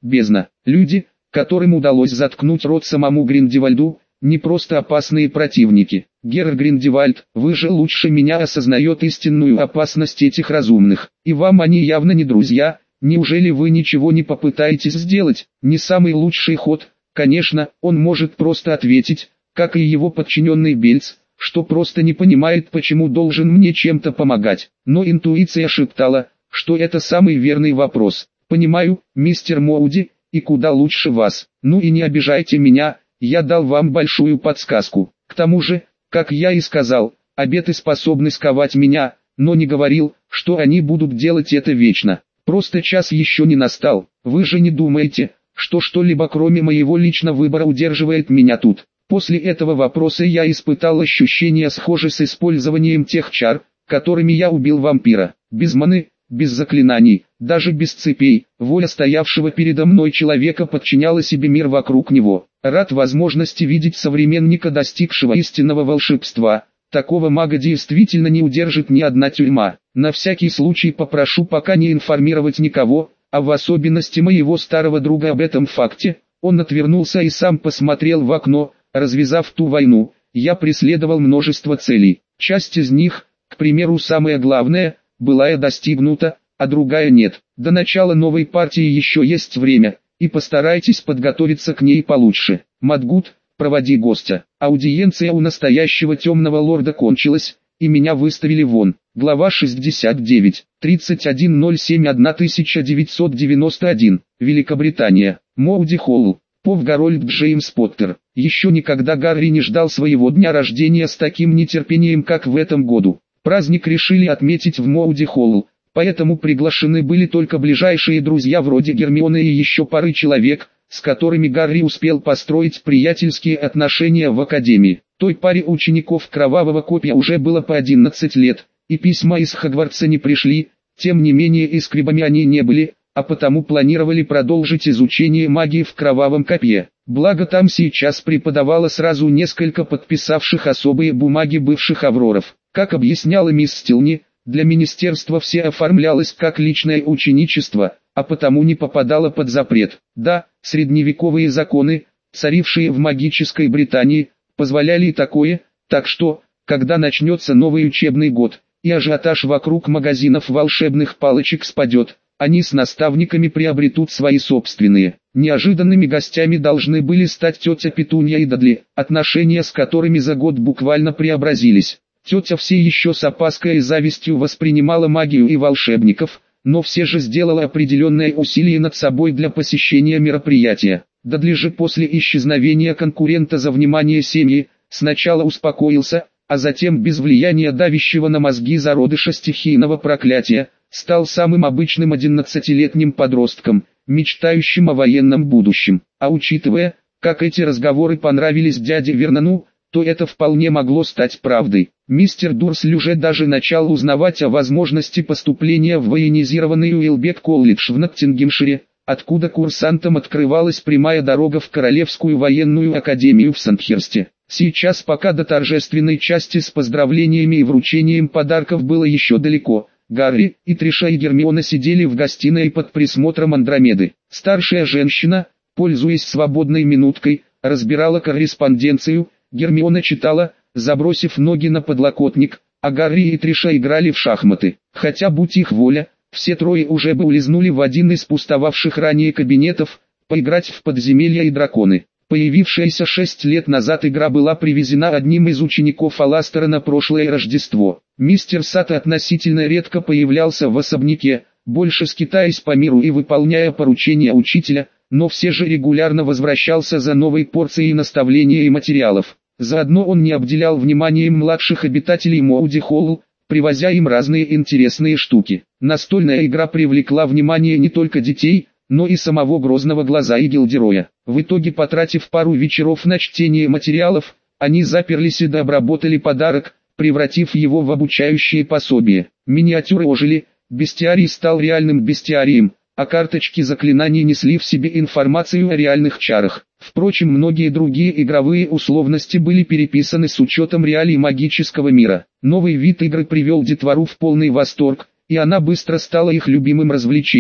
бездна. Люди, которым удалось заткнуть рот самому Гриндевальду, не просто опасные противники. Герр Гриндевальд, вы же лучше меня осознает истинную опасность этих разумных, и вам они явно не друзья. Неужели вы ничего не попытаетесь сделать? Не самый лучший ход, конечно, он может просто ответить, как и его подчиненный Бельц, что просто не понимает, почему должен мне чем-то помогать. Но интуиция шептала, что это самый верный вопрос. Понимаю, мистер Моуди, и куда лучше вас. Ну и не обижайте меня, я дал вам большую подсказку. К тому же, как я и сказал, обеты способны сковать меня, но не говорил, что они будут делать это вечно. Просто час еще не настал. Вы же не думаете, что что-либо кроме моего личного выбора удерживает меня тут? После этого вопроса я испытал ощущение, схожее с использованием тех чар, которыми я убил вампира. Без маны, без заклинаний, даже без цепей, воля стоявшего передо мной человека подчиняла себе мир вокруг него. Рад возможности видеть современника, достигшего истинного волшебства. Такого мага действительно не удержит ни одна тюрьма. На всякий случай попрошу пока не информировать никого, а в особенности моего старого друга об этом факте. Он отвернулся и сам посмотрел в окно. Развязав ту войну, я преследовал множество целей. Часть из них, к примеру, самая главная, былая достигнута, а другая нет. До начала новой партии еще есть время, и постарайтесь подготовиться к ней получше. Мадгут, проводи гостя. Аудиенция у настоящего темного лорда кончилась, и меня выставили вон. Глава шестьдесят девять. тридцать один ноль семь тысяча девятьсот девяносто один. Великобритания. Моуди Холл. Пов Гарольд Джеймс Поттер. Еще никогда Гарри не ждал своего дня рождения с таким нетерпением, как в этом году. Праздник решили отметить в Моуди Холл, поэтому приглашены были только ближайшие друзья вроде Гермионы и еще пары человек, с которыми Гарри успел построить приятельские отношения в академии. Той паре учеников Кровавого Копья уже было по одиннадцать лет, и письма из Хогвартса не пришли, тем не менее искребами они не были, а потому планировали продолжить изучение магии в Кровавом Копье. Благо там сейчас преподавало сразу несколько подписавших особые бумаги бывших Авроров. Как объясняла мисс Стилни, для министерства все оформлялось как личное ученичество, а потому не попадало под запрет. Да, средневековые законы, царившие в магической Британии, позволяли и такое, так что, когда начнется новый учебный год, и ажиотаж вокруг магазинов волшебных палочек спадет, они с наставниками приобретут свои собственные. Неожиданными гостями должны были стать тетя Петунья и Дадли, отношения с которыми за год буквально преобразились. Тетя все еще с опаской и завистью воспринимала магию и волшебников, но все же сделала определенное усилие над собой для посещения мероприятия. Дадли же после исчезновения конкурента за внимание семьи, сначала успокоился, а затем без влияния давящего на мозги зародыша стихийного проклятия, стал самым обычным одиннадцатилетним подростком, мечтающим о военном будущем. А учитывая, как эти разговоры понравились дяде Вернону, то это вполне могло стать правдой. Мистер Дурсли уже даже начал узнавать о возможности поступления в военизированный Уилбек-колледж в Ноттингемшире, откуда курсантам открывалась прямая дорога в Королевскую военную академию в Сандхерсте. Сейчас, пока до торжественной части с поздравлениями и вручением подарков было еще далеко, Гарри и Триша и Гермиона сидели в гостиной под присмотром Андромеды. Старшая женщина, пользуясь свободной минуткой, разбирала корреспонденцию. Гермиона читала, забросив ноги на подлокотник, а Гарри и Триша играли в шахматы. Хотя, будь их воля, все трое уже бы улизнули в один из пустовавших ранее кабинетов, поиграть в подземелья и драконы. Появившаяся шесть лет назад игра была привезена одним из учеников Аластера на прошлое Рождество. Мистер Сатт относительно редко появлялся в особняке, больше скитаясь по миру и выполняя поручения учителя, но все же регулярно возвращался за новой порцией наставления и материалов. Заодно он не обделял вниманием младших обитателей Моуди Холл, привозя им разные интересные штуки. Настольная игра привлекла внимание не только детей, но и самого Грозного Глаза и Гилдероя. В итоге, потратив пару вечеров на чтение материалов, они заперлись и дообработали подарок, превратив его в обучающее пособие. Миниатюры ожили, бестиарий стал реальным бестиарием, а карточки заклинаний несли в себе информацию о реальных чарах. Впрочем, многие другие игровые условности были переписаны с учетом реалий магического мира. Новый вид игры привел детвору в полный восторг, и она быстро стала их любимым развлечением.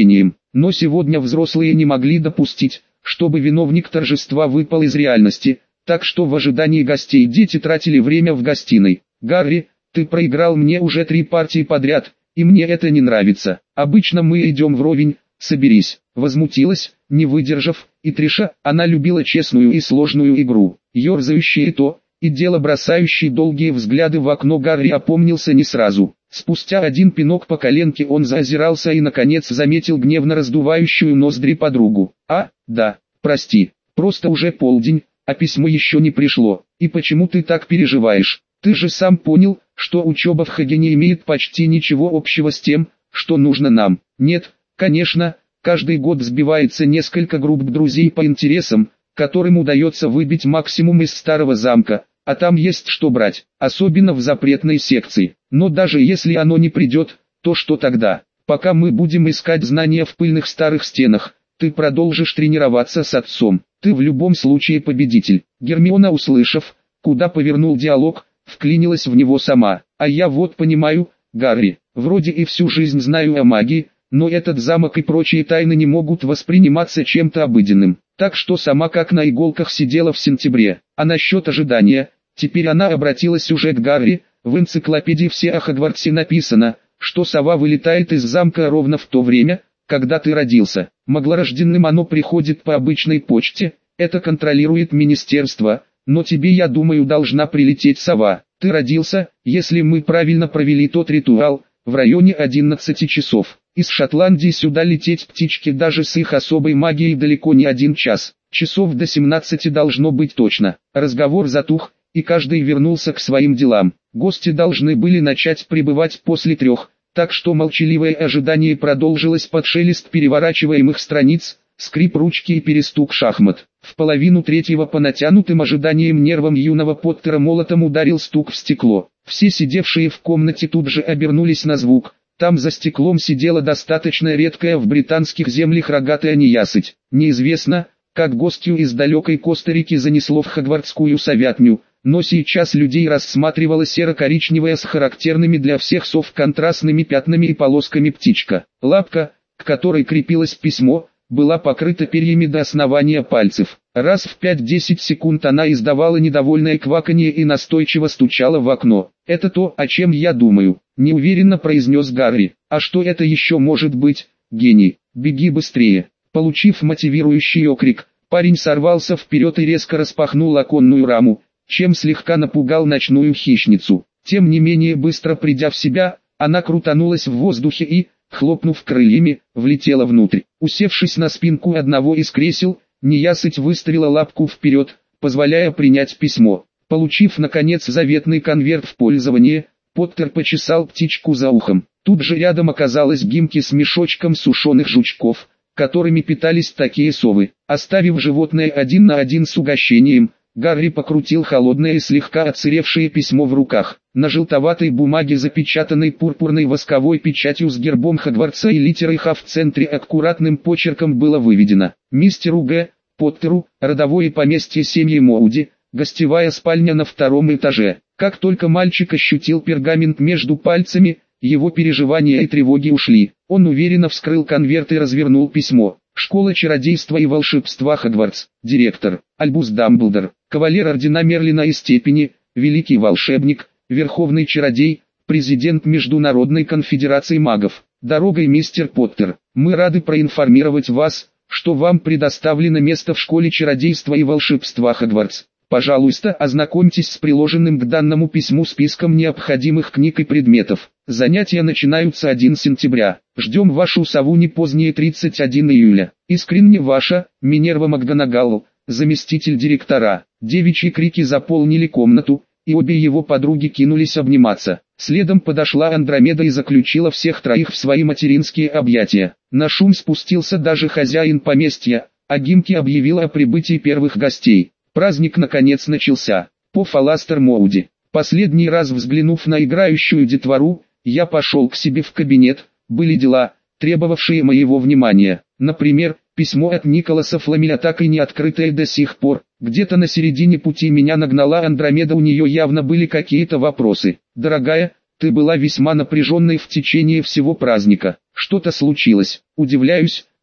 Но сегодня взрослые не могли допустить, чтобы виновник торжества выпал из реальности, так что в ожидании гостей дети тратили время в гостиной. «Гарри, ты проиграл мне уже три партии подряд, и мне это не нравится. Обычно мы идем вровень, соберись». Возмутилась, не выдержав, и Триша. Она любила честную и сложную игру. Ёрзающий и то, и дело бросающий долгие взгляды в окно Гарри опомнился не сразу. Спустя один пинок по коленке он заозирался и наконец заметил гневно раздувающую ноздри подругу. «А, да, прости, просто уже полдень, а письмо еще не пришло. И почему ты так переживаешь? Ты же сам понял, что учеба в Хаге не имеет почти ничего общего с тем, что нужно нам». «Нет, конечно, каждый год сбивается несколько групп друзей по интересам, которым удается выбить максимум из старого замка, а там есть что брать, особенно в запретной секции. Но даже если оно не придет, то что тогда? Пока мы будем искать знания в пыльных старых стенах, ты продолжишь тренироваться с отцом. Ты в любом случае победитель». Гермиона, услышав, куда повернул диалог, вклинилась в него сама. «А я вот понимаю, Гарри, вроде и всю жизнь знаю о магии, но этот замок и прочие тайны не могут восприниматься чем-то обыденным. Так что сама как на иголках сидела в сентябре. А насчет ожидания, теперь она обратилась уже к Гарри. В энциклопедии «Все о Хогвартсе» написано, что сова вылетает из замка ровно в то время, когда ты родился. Маглорожденным оно приходит по обычной почте, это контролирует министерство, но тебе, я думаю, должна прилететь сова. Ты родился, если мы правильно провели тот ритуал, в районе одиннадцати часов. Из Шотландии сюда лететь птички даже с их особой магией далеко не один час. Часов до семнадцати должно быть точно. Разговор затух, и каждый вернулся к своим делам. Гости должны были начать прибывать после трех, так что молчаливое ожидание продолжилось под шелест переворачиваемых страниц, скрип ручки и перестук шахмат. В половину третьего по натянутым ожиданиям нервам юного Поттера молотом ударил стук в стекло. Все сидевшие в комнате тут же обернулись на звук. Там за стеклом сидела достаточно редкая в британских землях рогатая неясыть. Неизвестно, как гостью из далекой Коста-Рики занесло в хогвартскую совятню, но сейчас людей рассматривала серо-коричневая с характерными для всех сов контрастными пятнами и полосками птичка. Лапка, к которой крепилось письмо, была покрыта перьями до основания пальцев. Раз в пять-десять секунд она издавала недовольное кваканье и настойчиво стучала в окно. «Это то, о чем я думаю», — неуверенно произнес Гарри. «А что это еще может быть, гений? Беги быстрее». Получив мотивирующий окрик, парень сорвался вперед и резко распахнул оконную раму, чем слегка напугал ночную хищницу. Тем не менее, быстро придя в себя, она крутанулась в воздухе и, хлопнув крыльями, влетела внутрь. Усевшись на спинку одного из кресел, неясыть выставила лапку вперед, позволяя принять письмо. Получив наконец заветный конверт в пользование, Поттер почесал птичку за ухом. Тут же рядом оказалась Гимки с мешочком сушеных жучков, которыми питались такие совы. Оставив животное один на один с угощением, Гарри покрутил холодное и слегка отсыревшее письмо в руках. На желтоватой бумаге, запечатанной пурпурной восковой печатью с гербом Хогвартса и литерой Х в центре, аккуратным почерком было выведено: мистеру Г. Поттеру, родовое поместье семьи Моуди, гостевая спальня на втором этаже. Как только мальчик ощутил пергамент между пальцами, его переживания и тревоги ушли. Он уверенно вскрыл конверт и развернул письмо. Школа чародейства и волшебства Хогвартс. Директор Альбус Дамблдор, кавалер ордена Мерлина и степени, великий волшебник, верховный чародей, президент Международной конфедерации магов. Дорогой, мистер Поттер, мы рады проинформировать вас, что вам предоставлено место в школе чародейства и волшебства Хогвартс. Пожалуйста, ознакомьтесь с приложенным к данному письму списком необходимых книг и предметов. Занятия начинаются первого сентября. Ждем вашу сову не позднее тридцатого первого июля. Искренне ваша, Минерва МакГонагалл, заместитель директора. Девичьи крики заполнили комнату, и обе его подруги кинулись обниматься. Следом подошла Андромеда и заключила всех троих в свои материнские объятия. На шум спустился даже хозяин поместья, а Гимки объявила о прибытии первых гостей. Праздник наконец начался. По Фаластер Моуди. Последний раз взглянув на играющую детвору, я пошел к себе в кабинет. Были дела, требовавшие моего внимания. Например, письмо от Николаса Фламеля, так и не открытое до сих пор. Где-то на середине пути меня нагнала Андромеда, у нее явно были какие-то вопросы. «Дорогая, ты была весьма напряженной в течение всего праздника. Что-то случилось?» «Удивляюсь,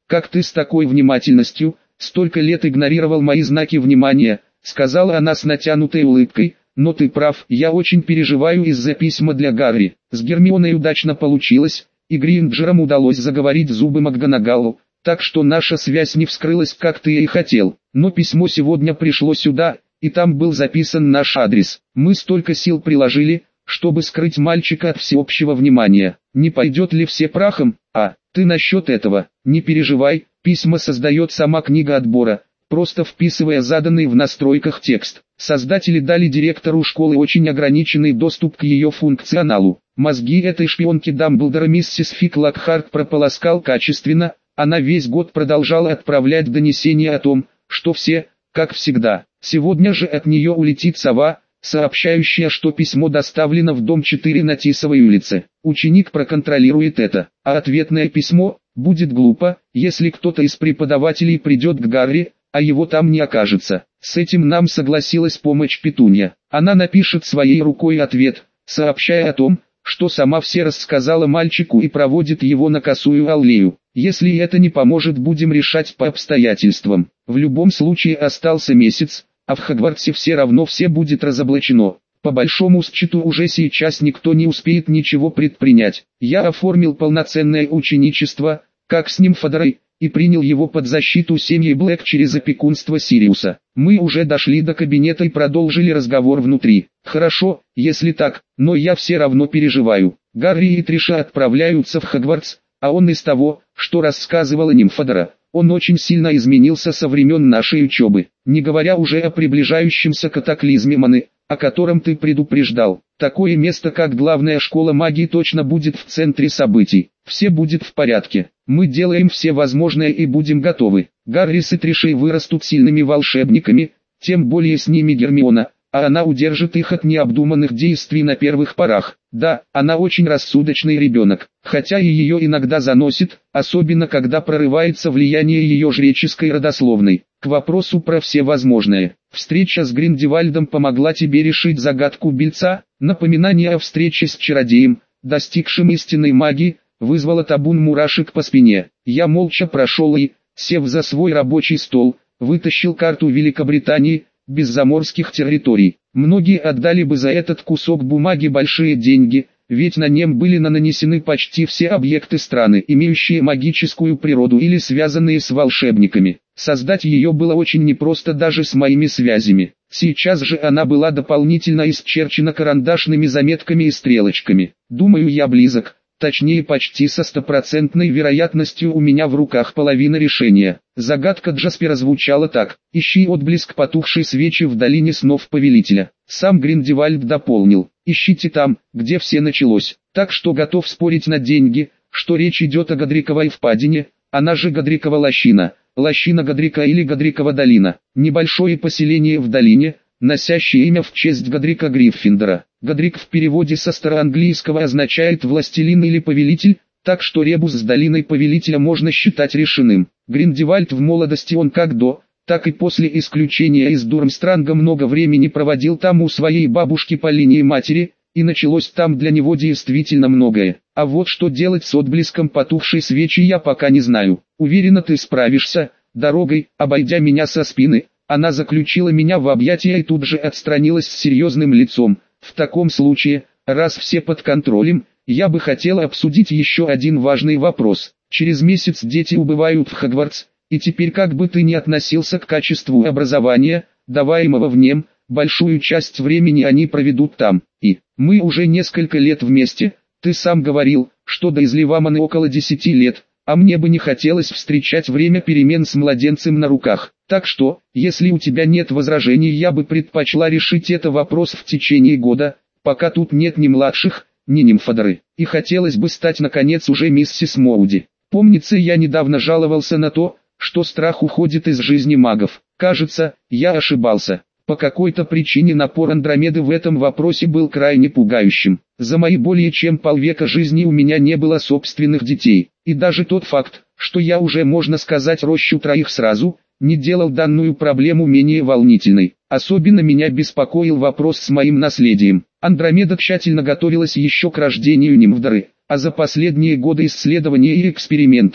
как ты с такой внимательностью, столько лет игнорировал мои знаки внимания, сказала она с натянутой улыбкой, но ты прав, я очень переживаю из-за письма для Гарри. С Гермионой удачно получилось, и Гринджерам удалось заговорить зубы МакГонагалу, так что наша связь не вскрылась, как ты и хотел. Но письмо сегодня пришло сюда, и там был записан наш адрес. Мы столько сил приложили, чтобы скрыть мальчика от всеобщего внимания. Не пойдет ли все прахом? А, ты насчет этого, не переживай, письма создает сама книга отбора, просто вписывая заданный в настройках текст. Создатели дали директору школы очень ограниченный доступ к ее функционалу. Мозги этой шпионки Дамблдора миссис Фик Локхарт прополоскал качественно, она весь год продолжала отправлять донесения о том, что все, как всегда. Сегодня же от нее улетит сова, сообщающая, что письмо доставлено в дом четыре на Тисовой улице. Ученик проконтролирует это, а ответное письмо будет глупо, если кто-то из преподавателей придет к Гарри, а его там не окажется. С этим нам согласилась помочь Петунья. Она напишет своей рукой ответ, сообщая о том, что сама все рассказала мальчику и проводит его на косую аллею. Если это не поможет, будем решать по обстоятельствам. В любом случае остался месяц, а в Хогвартсе все равно все будет разоблачено. По большому счету уже сейчас никто не успеет ничего предпринять. Я оформил полноценное ученичество, как с Нимфодорой, и принял его под защиту семьи Блэк через опекунство Сириуса. Мы уже дошли до кабинета и продолжили разговор внутри. Хорошо, если так, но я все равно переживаю. Гарри и Триша отправляются в Хогвартс, а он из того, что рассказывала Нимфодора, он очень сильно изменился со времен нашей учебы, не говоря уже о приближающемся катаклизме Маны, о котором ты предупреждал. Такое место, как главная школа магии, точно будет в центре событий. Все будет в порядке. Мы делаем все возможное и будем готовы. Гарри с Тришей вырастут сильными волшебниками, тем более с ними Гермиона, а она удержит их от необдуманных действий на первых порах. Да, она очень рассудочный ребенок, хотя и ее иногда заносит, особенно когда прорывается влияние ее жреческой родословной. К вопросу про все возможное. Встреча с Гриндевальдом помогла тебе решить загадку Бельца. Напоминание о встрече с чародеем, достигшим истинной магии, вызвало табун мурашек по спине. Я молча прошел и, сев за свой рабочий стол, вытащил карту Великобритании, без заморских территорий. Многие отдали бы за этот кусок бумаги большие деньги, ведь на нем были нанесены почти все объекты страны, имеющие магическую природу или связанные с волшебниками. Создать ее было очень непросто даже с моими связями. Сейчас же она была дополнительно исчерчена карандашными заметками и стрелочками. Думаю, я близок, точнее почти со стопроцентной вероятностью у меня в руках половина решения. Загадка Джаспера звучала так: ищи отблеск потухшей свечи в долине снов повелителя. Сам Гриндевальд дополнил: ищите там, где все началось. Так что готов спорить на деньги, что речь идет о Годриковой впадине, она же Годрикова лощина, лощина Годрика или Годрикова долина. Небольшое поселение в долине, носящее имя в честь Годрика Гриффиндора. Годрик в переводе со староанглийского означает «властелин» или «повелитель», так что ребус с долиной повелителя можно считать решенным. Гриндевальд в молодости, он как до, так и после исключения из Дурмстранга много времени проводил там у своей бабушки по линии матери, и началось там для него действительно многое. А вот что делать с отблеском потухшей свечи я пока не знаю. Уверена, ты справишься. Дорогой, обойдя меня со спины, она заключила меня в объятия и тут же отстранилась с серьезным лицом. В таком случае, раз все под контролем, я бы хотела обсудить еще один важный вопрос. Через месяц дети убывают в Хогвартс, и теперь, как бы ты ни относился к качеству образования, даваемого в нем, большую часть времени они проведут там. И мы уже несколько лет вместе, ты сам говорил, что до изливаманы около десяти лет, а мне бы не хотелось встречать время перемен с младенцем на руках. Так что, если у тебя нет возражений, я бы предпочла решить этот вопрос в течение года, пока тут нет ни младших, ни Нимфодоры. И хотелось бы стать наконец уже миссис Моуди. Помнится, я недавно жаловался на то, что страх уходит из жизни магов. Кажется, я ошибался. По какой-то причине напор Андромеды в этом вопросе был крайне пугающим. За мои более чем полвека жизни у меня не было собственных детей. И даже тот факт, что я уже, можно сказать, рощу троих сразу, не делал данную проблему менее волнительной. Особенно меня беспокоил вопрос с моим наследием. Андромеда тщательно готовилась еще к рождению Нимфдоры, а за последние годы исследований и экспериментов,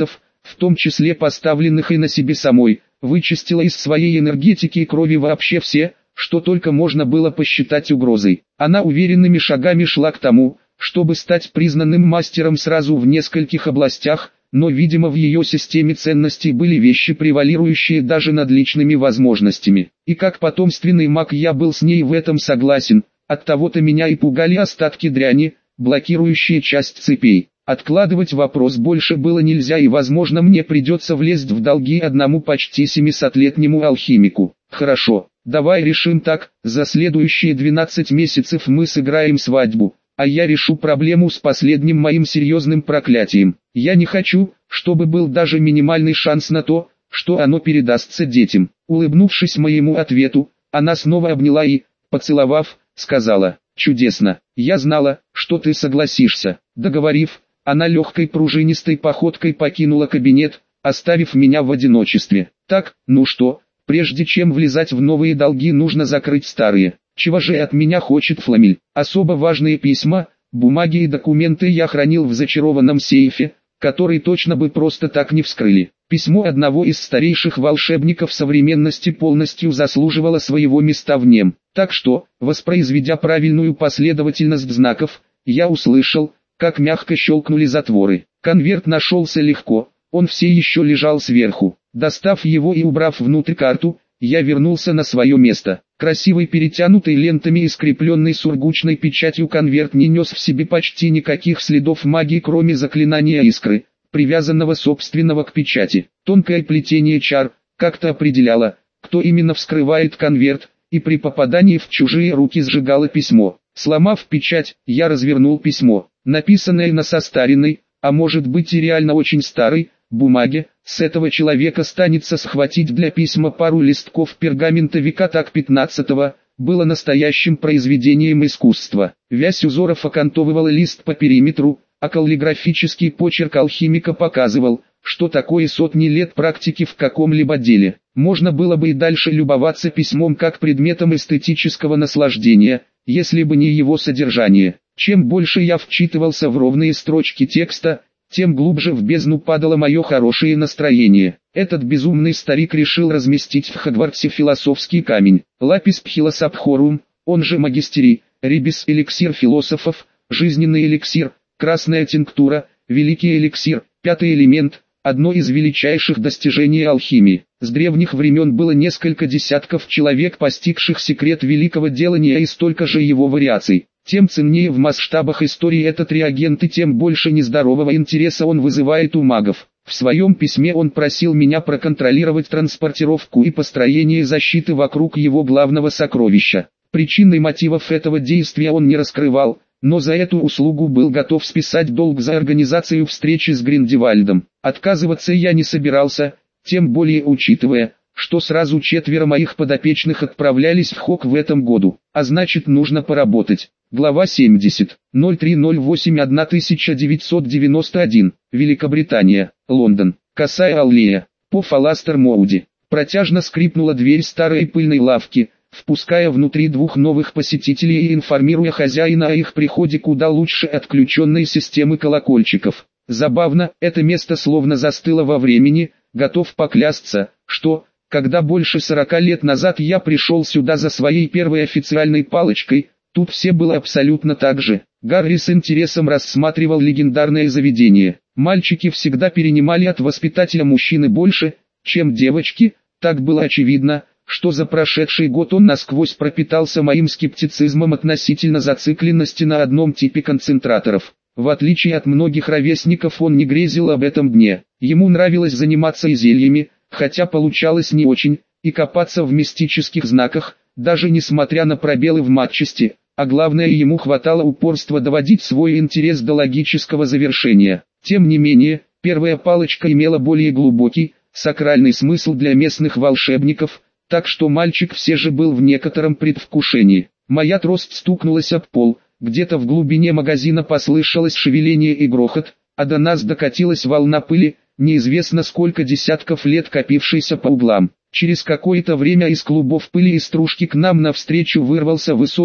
в том числе поставленных и на себе самой, вычистила из своей энергетики и крови вообще все, что только можно было посчитать угрозой. Она уверенными шагами шла к тому, чтобы стать признанным мастером сразу в нескольких областях, но видимо в ее системе ценностей были вещи, превалирующие даже над личными возможностями. И как потомственный маг я был с ней в этом согласен, оттого-то меня и пугали остатки дряни, блокирующие часть цепей. Откладывать вопрос больше было нельзя, и возможно мне придется влезть в долги одному почти семисотлетнему алхимику. Хорошо, давай решим так: за следующие двенадцать месяцев мы сыграем свадьбу, а я решу проблему с последним моим серьезным проклятием. Я не хочу, чтобы был даже минимальный шанс на то, что оно передастся детям. Улыбнувшись моему ответу, она снова обняла и, поцеловав, сказала: «Чудесно, я знала, что ты согласишься». Договорив, она легкой пружинистой походкой покинула кабинет, оставив меня в одиночестве. Так, ну что, прежде чем влезать в новые долги, нужно закрыть старые. Чего же от меня хочет Фламель? Особо важные письма, бумаги и документы я хранил в зачарованном сейфе, который точно бы просто так не вскрыли. Письмо одного из старейших волшебников современности полностью заслуживало своего места в нем. Так что, воспроизведя правильную последовательность знаков, я услышал, как мягко щелкнули затворы. Конверт нашелся легко, он все еще лежал сверху. Достав его и убрав внутрь карту, я вернулся на свое место. Красивый, перетянутый лентами и скрепленный сургучной печатью конверт не нес в себе почти никаких следов магии, кроме заклинания искры, привязанного собственного к печати. Тонкое плетение чар как-то определяло, кто именно вскрывает конверт, и при попадании в чужие руки сжигало письмо. Сломав печать, я развернул письмо, написанное на состаренной, а может быть и реально очень старой, бумаге. С этого человека станется схватить для письма пару листков пергамента века так пятнадцатого, было настоящим произведением искусства. Вязь узоров окантовывала лист по периметру, а каллиграфический почерк алхимика показывал, что такое сотни лет практики в каком-либо деле. Можно было бы и дальше любоваться письмом как предметом эстетического наслаждения, если бы не его содержание. Чем больше я вчитывался в ровные строчки текста, тем глубже в бездну падало мое хорошее настроение. Этот безумный старик решил разместить в Хогвартсе философский камень. Лапис Пхилосапхорум, он же магистерий, рибис эликсир философов, жизненный эликсир, красная тинктура, великий эликсир, пятый элемент, одно из величайших достижений алхимии. С древних времен было несколько десятков человек, постигших секрет великого делания, и столько же его вариаций. Тем ценнее в масштабах истории этот реагент, и тем больше нездорового интереса он вызывает у магов. В своем письме он просил меня проконтролировать транспортировку и построение защиты вокруг его главного сокровища. Причины и мотивов этого действия он не раскрывал, но за эту услугу был готов списать долг за организацию встречи с Гриндевальдом. Отказываться я не собирался, тем более учитывая, что сразу четверо моих подопечных отправлялись в Хог в этом году, а значит нужно поработать. Глава семьдесят. ноль три ноль восемь тысяча девятьсот девяносто один. Великобритания. Лондон. Косая аллея. По Фаластер Моуди. Протяжно скрипнула дверь старой пыльной лавки, впуская внутри двух новых посетителей и информируя хозяина о их приходе куда лучше отключенной системы колокольчиков. Забавно, это место словно застыло во времени, готов поклясться, что, когда больше сорока лет назад я пришел сюда за своей первой официальной палочкой, тут все было абсолютно так же. Гарри с интересом рассматривал легендарное заведение. Мальчики всегда перенимали от воспитателя мужчины больше, чем девочки, так было очевидно, что за прошедший год он насквозь пропитался моим скептицизмом относительно зацикленности на одном типе концентраторов. В отличие от многих ровесников, он не грезил об этом дне. Ему нравилось заниматься и зельями, хотя получалось не очень, и копаться в мистических знаках, даже несмотря на пробелы в матчасти. А главное, ему хватало упорства доводить свой интерес до логического завершения. Тем не менее, первая палочка имела более глубокий, сакральный смысл для местных волшебников, так что мальчик все же был в некотором предвкушении. Моя трость стукнулась об пол, где-то в глубине магазина послышалось шевеление и грохот, а до нас докатилась волна пыли, неизвестно сколько десятков лет копившейся по углам. Через какое-то время из клубов пыли и стружки к нам навстречу вырвался высокий,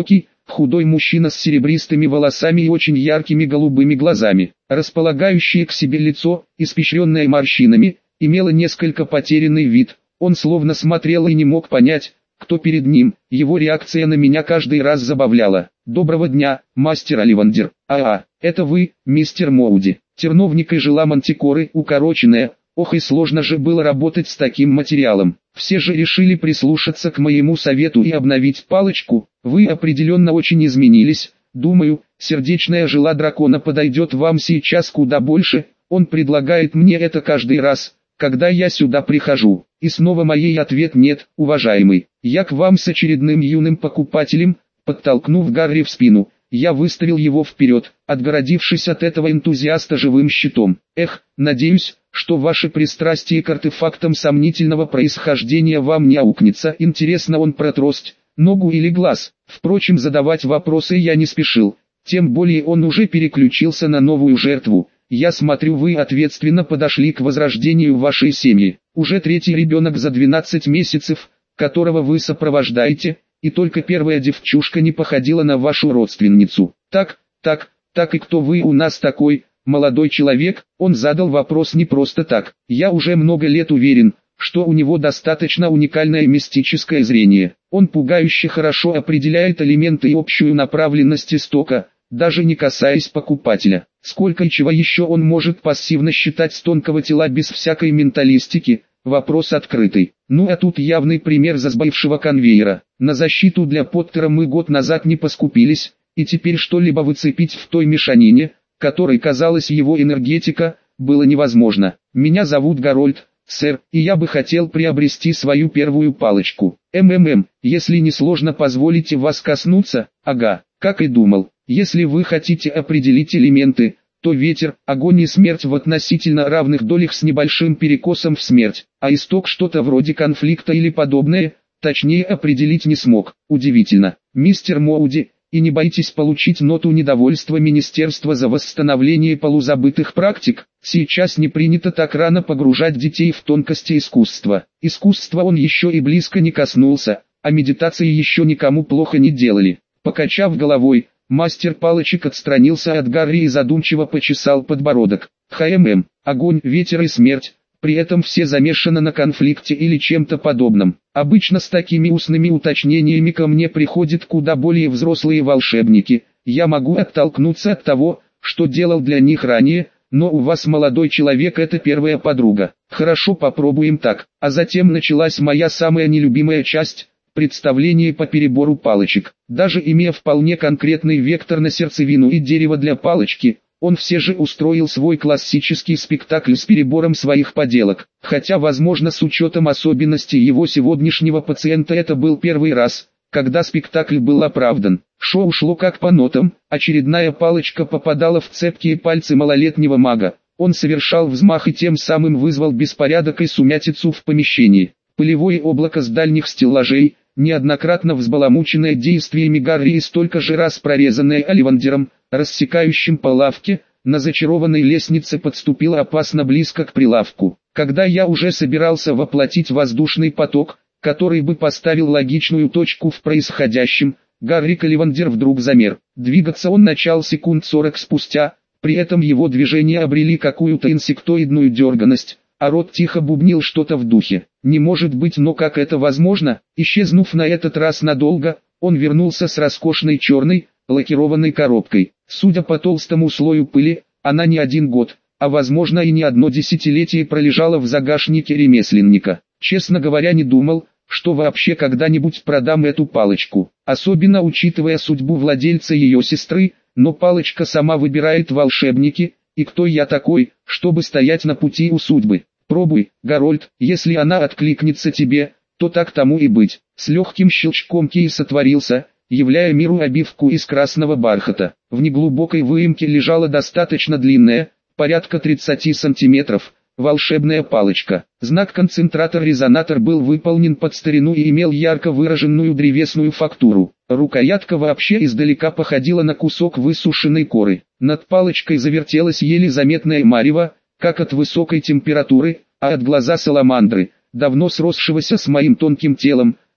худой мужчина с серебристыми волосами и очень яркими голубыми глазами. Располагающее к себе лицо, испещренное морщинами, имело несколько потерянный вид. Он словно смотрел и не мог понять, кто перед ним. Его реакция на меня каждый раз забавляла. «Доброго дня, мастер Оливандер. А, это вы, мистер Моуди». Терновник и жила Мантикоры, укороченная. Ох, и сложно же было работать с таким материалом. Все же решили прислушаться к моему совету и обновить палочку. Вы определенно очень изменились. Думаю, сердечная жила дракона подойдет вам сейчас куда больше. Он предлагает мне это каждый раз, когда я сюда прихожу. И снова моей ответ нет, уважаемый. Я к вам с очередным юным покупателем. Подтолкнув Гарри в спину, я выставил его вперед, отгородившись от этого энтузиаста живым щитом. Эх, надеюсь, что ваше пристрастие к артефактам сомнительного происхождения вам не аукнется. Интересно, он про трость, ногу или глаз? Впрочем, задавать вопросы я не спешил, тем более он уже переключился на новую жертву. Я смотрю, вы ответственно подошли к возрождению вашей семьи. Уже третий ребенок за двенадцать месяцев, которого вы сопровождаете, и только первая девчушка не походила на вашу родственницу. Так, так, так и кто вы у нас такой, молодой человек? Он задал вопрос не просто так. Я уже много лет уверен, что у него достаточно уникальное мистическое зрение. Он пугающе хорошо определяет элементы и общую направленность истока, даже не касаясь покупателя. Сколько и чего еще он может пассивно считать с тонкого тела без всякой менталистики? Вопрос открытый. Ну а тут явный пример засбоившего конвейера. На защиту для Поттера мы год назад не поскупились, и теперь что-либо выцепить в той мешанине, которой казалась его энергетика, было невозможно. Меня зовут Гарольд, сэр, и я бы хотел приобрести свою первую палочку. МММ, если не сложно, позволите вас коснуться? Ага, как и думал. Если вы хотите определить элементы, то ветер, огонь и смерть в относительно равных долях с небольшим перекосом в смерть, а исток что-то вроде конфликта или подобное, точнее определить не смог. Удивительно, мистер Моуди, и не боитесь получить ноту недовольства Министерства за восстановление полузабытых практик? Сейчас не принято так рано погружать детей в тонкости искусства. Искусства он еще и близко не коснулся, а медитации еще никому плохо не делали. Покачав головой, мастер палочек отстранился от Гарри и задумчиво почесал подбородок. ХММ, огонь, ветер и смерть, при этом все замешаны на конфликте или чем-то подобном. Обычно с такими устными уточнениями ко мне приходят куда более взрослые волшебники. Я могу оттолкнуться от того, что делал для них ранее, но у вас, молодой человек, это первая подруга. Хорошо, попробуем так. А затем началась моя самая нелюбимая часть – представление по перебору палочек. Даже имея вполне конкретный вектор на сердцевину и дерево для палочки, он все же устроил свой классический спектакль с перебором своих поделок. Хотя, возможно, с учетом особенностей его сегодняшнего пациента, это был первый раз, когда спектакль был оправдан. Шоу шло как по нотам, очередная палочка попадала в цепкие пальцы малолетнего мага. Он совершал взмах и тем самым вызвал беспорядок и сумятицу в помещении. Пылевое облако с дальних стеллажей, неоднократно взбаламученное действиями Гарри и столько же раз прорезанное Оливандером, рассекающим по лавке, на зачарованной лестнице подступило опасно близко к прилавку. Когда я уже собирался воплотить воздушный поток, который бы поставил логичную точку в происходящем, Гарри Оливандер вдруг замер. Двигаться он начал секунд сорок спустя, при этом его движения обрели какую-то инсектоидную дерганность, а рот тихо бубнил что-то в духе. Не может быть, но как это возможно? Исчезнув на этот раз надолго, он вернулся с роскошной черной, лакированной коробкой. Судя по толстому слою пыли, она не один год, а возможно и не одно десятилетие пролежала в загашнике ремесленника. Честно говоря, не думал, что вообще когда-нибудь продам эту палочку, особенно учитывая судьбу владельца ее сестры, но палочка сама выбирает волшебники, и кто я такой, чтобы стоять на пути у судьбы? Пробуй, Гарольд, если она откликнется тебе, то так тому и быть. С легким щелчком кей сотворился, являя миру обивку из красного бархата. В неглубокой выемке лежала достаточно длинная, порядка тридцати сантиметров, волшебная палочка. Знак-концентратор-резонатор был выполнен под старину и имел ярко выраженную древесную фактуру. Рукоятка вообще издалека походила на кусок высушенной коры. Над палочкой завертелась еле заметная марево, как от высокой температуры, а от глаза саламандры, давно сросшегося с моим тонким телом,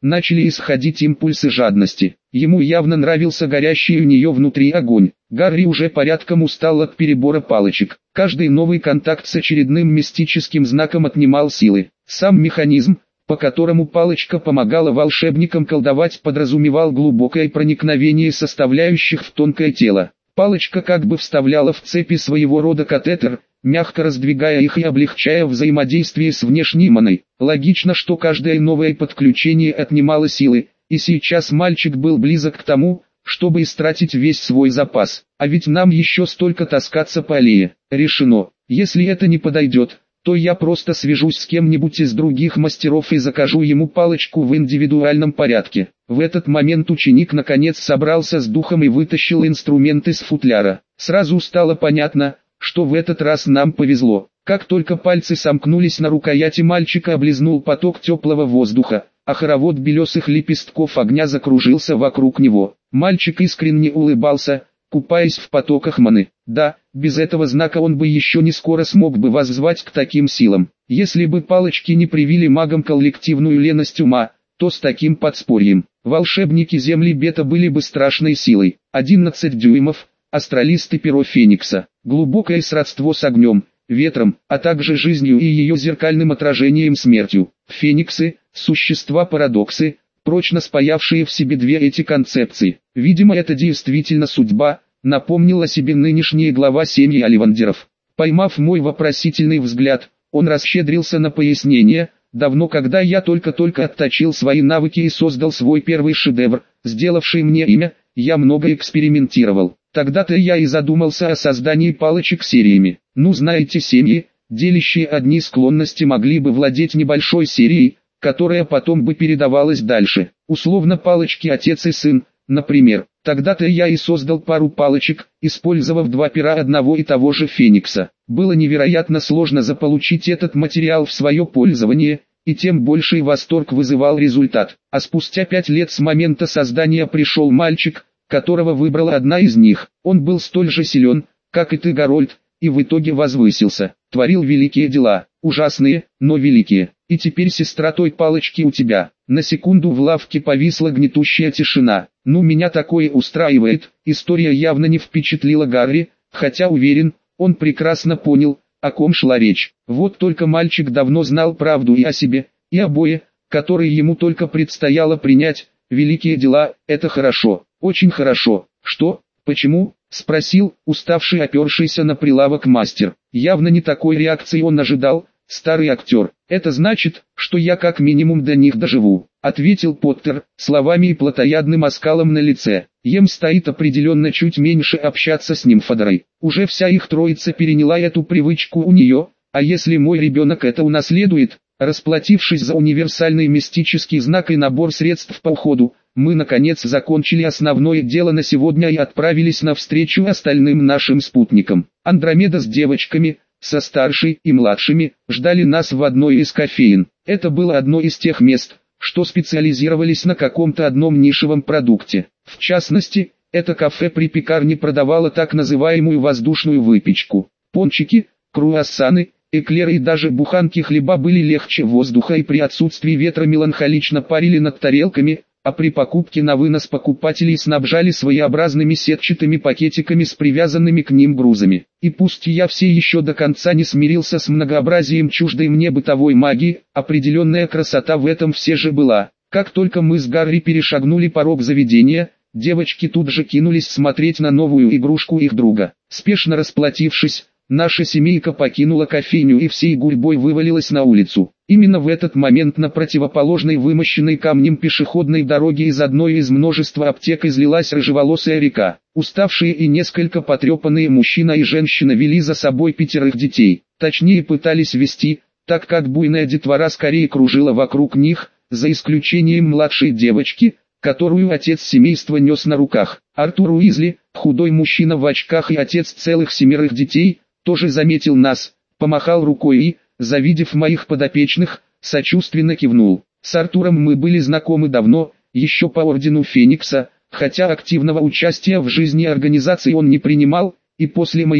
начали исходить импульсы жадности. Ему явно нравился горящий у нее внутри огонь. Гарри уже порядком устал от перебора палочек. Каждый новый контакт с очередным мистическим знаком отнимал силы. Сам механизм, по которому палочка помогала волшебникам колдовать, подразумевал глубокое проникновение составляющих в тонкое тело. Палочка как бы вставляла в цепи своего рода катетер, мягко раздвигая их и облегчая взаимодействие с внешней маной. Логично, что каждое новое подключение отнимало силы, и сейчас мальчик был близок к тому, чтобы истратить весь свой запас. А ведь нам еще столько таскаться по аллее. Решено. Если это не подойдет, то я просто свяжусь с кем-нибудь из других мастеров и закажу ему палочку в индивидуальном порядке. В этот момент ученик наконец собрался с духом и вытащил инструмент из футляра. Сразу стало понятно, что в этот раз нам повезло. Как только пальцы сомкнулись на рукояти, мальчика облизнул поток теплого воздуха, а хоровод белесых лепестков огня закружился вокруг него. Мальчик искренне улыбался, купаясь в потоках маны. Да, без этого знака он бы еще не скоро смог бы воззвать к таким силам. Если бы палочки не привили магам коллективную леность ума, то с таким подспорьем волшебники Земли Бета были бы страшной силой. одиннадцать дюймов, астралисты перо Феникса, глубокое сродство с огнем, ветром, а также жизнью и ее зеркальным отражением смертью. Фениксы – существа-парадоксы, прочно спаявшие в себе две эти концепции. Видимо, это действительно судьба, напомнил о себе нынешний глава семьи Оливандеров. Поймав мой вопросительный взгляд, он расщедрился на пояснение. Давно, когда я только-только отточил свои навыки и создал свой первый шедевр, сделавший мне имя, я много экспериментировал. Тогда-то я и задумался о создании палочек сериями. Ну, знаете, семьи, делящие одни склонности, могли бы владеть небольшой серией, которая потом бы передавалась дальше. Условно палочки отец и сын, например. Тогда-то я и создал пару палочек, использовав два пера одного и того же Феникса. Было невероятно сложно заполучить этот материал в свое пользование, и тем больший восторг вызывал результат. А спустя пять лет с момента создания пришел мальчик, которого выбрала одна из них. Он был столь же силен, как и ты, Гарольд, и в итоге возвысился. Творил великие дела, ужасные, но великие. И теперь сестра той палочки у тебя. На секунду в лавке повисла гнетущая тишина. Ну, меня такое устраивает. История явно не впечатлила Гарри, хотя уверен, он прекрасно понял, о ком шла речь. Вот только мальчик давно знал правду и о себе, и о бое, который ему только предстояло принять. Великие дела – это хорошо, очень хорошо. Что, почему? — спросил, уставший, опершийся на прилавок мастер. Явно не такой реакции он ожидал. Старый актер. Это значит, что я как минимум до них доживу, — ответил Поттер, словами и плотоядным оскалом на лице. Ем стоит определенно чуть меньше общаться с нимфодорой. Уже вся их троица переняла эту привычку у нее, а если мой ребенок это унаследует? Расплатившись за универсальный мистический знак и набор средств по уходу, мы наконец закончили основное дело на сегодня и отправились навстречу остальным нашим спутникам. Андромеда с девочками, со старшей и младшими, ждали нас в одной из кофеен. Это было одно из тех мест, что специализировались на каком-то одном нишевом продукте. В частности, это кафе при пекарне продавало так называемую воздушную выпечку. Пончики, круассаны, эклеры и даже буханки хлеба были легче воздуха и при отсутствии ветра меланхолично парили над тарелками, а при покупке на вынос покупателей снабжали своеобразными сетчатыми пакетиками с привязанными к ним грузами. И пусть я все еще до конца не смирился с многообразием чуждой мне бытовой магии, определенная красота в этом все же была. Как только мы с Гарри перешагнули порог заведения, девочки тут же кинулись смотреть на новую игрушку их друга. Спешно расплатившись, наша семейка покинула кофейню и всей гурьбой вывалилась на улицу. Именно в этот момент на противоположной вымощенной камнем пешеходной дороге из одной из множества аптек излилась рыжеволосая река. Уставшие и несколько потрепанные мужчина и женщина вели за собой пятерых детей. Точнее, пытались вести, так как буйная детвора скорее кружила вокруг них, за исключением младшей девочки, которую отец семейства нес на руках. Артур Уизли, худой мужчина в очках и отец целых семерых детей, тоже заметил нас, помахал рукой и, завидев моих подопечных, сочувственно кивнул. С Артуром мы были знакомы давно, еще по ордену Феникса, хотя активного участия в жизни организации он не принимал, и после моего,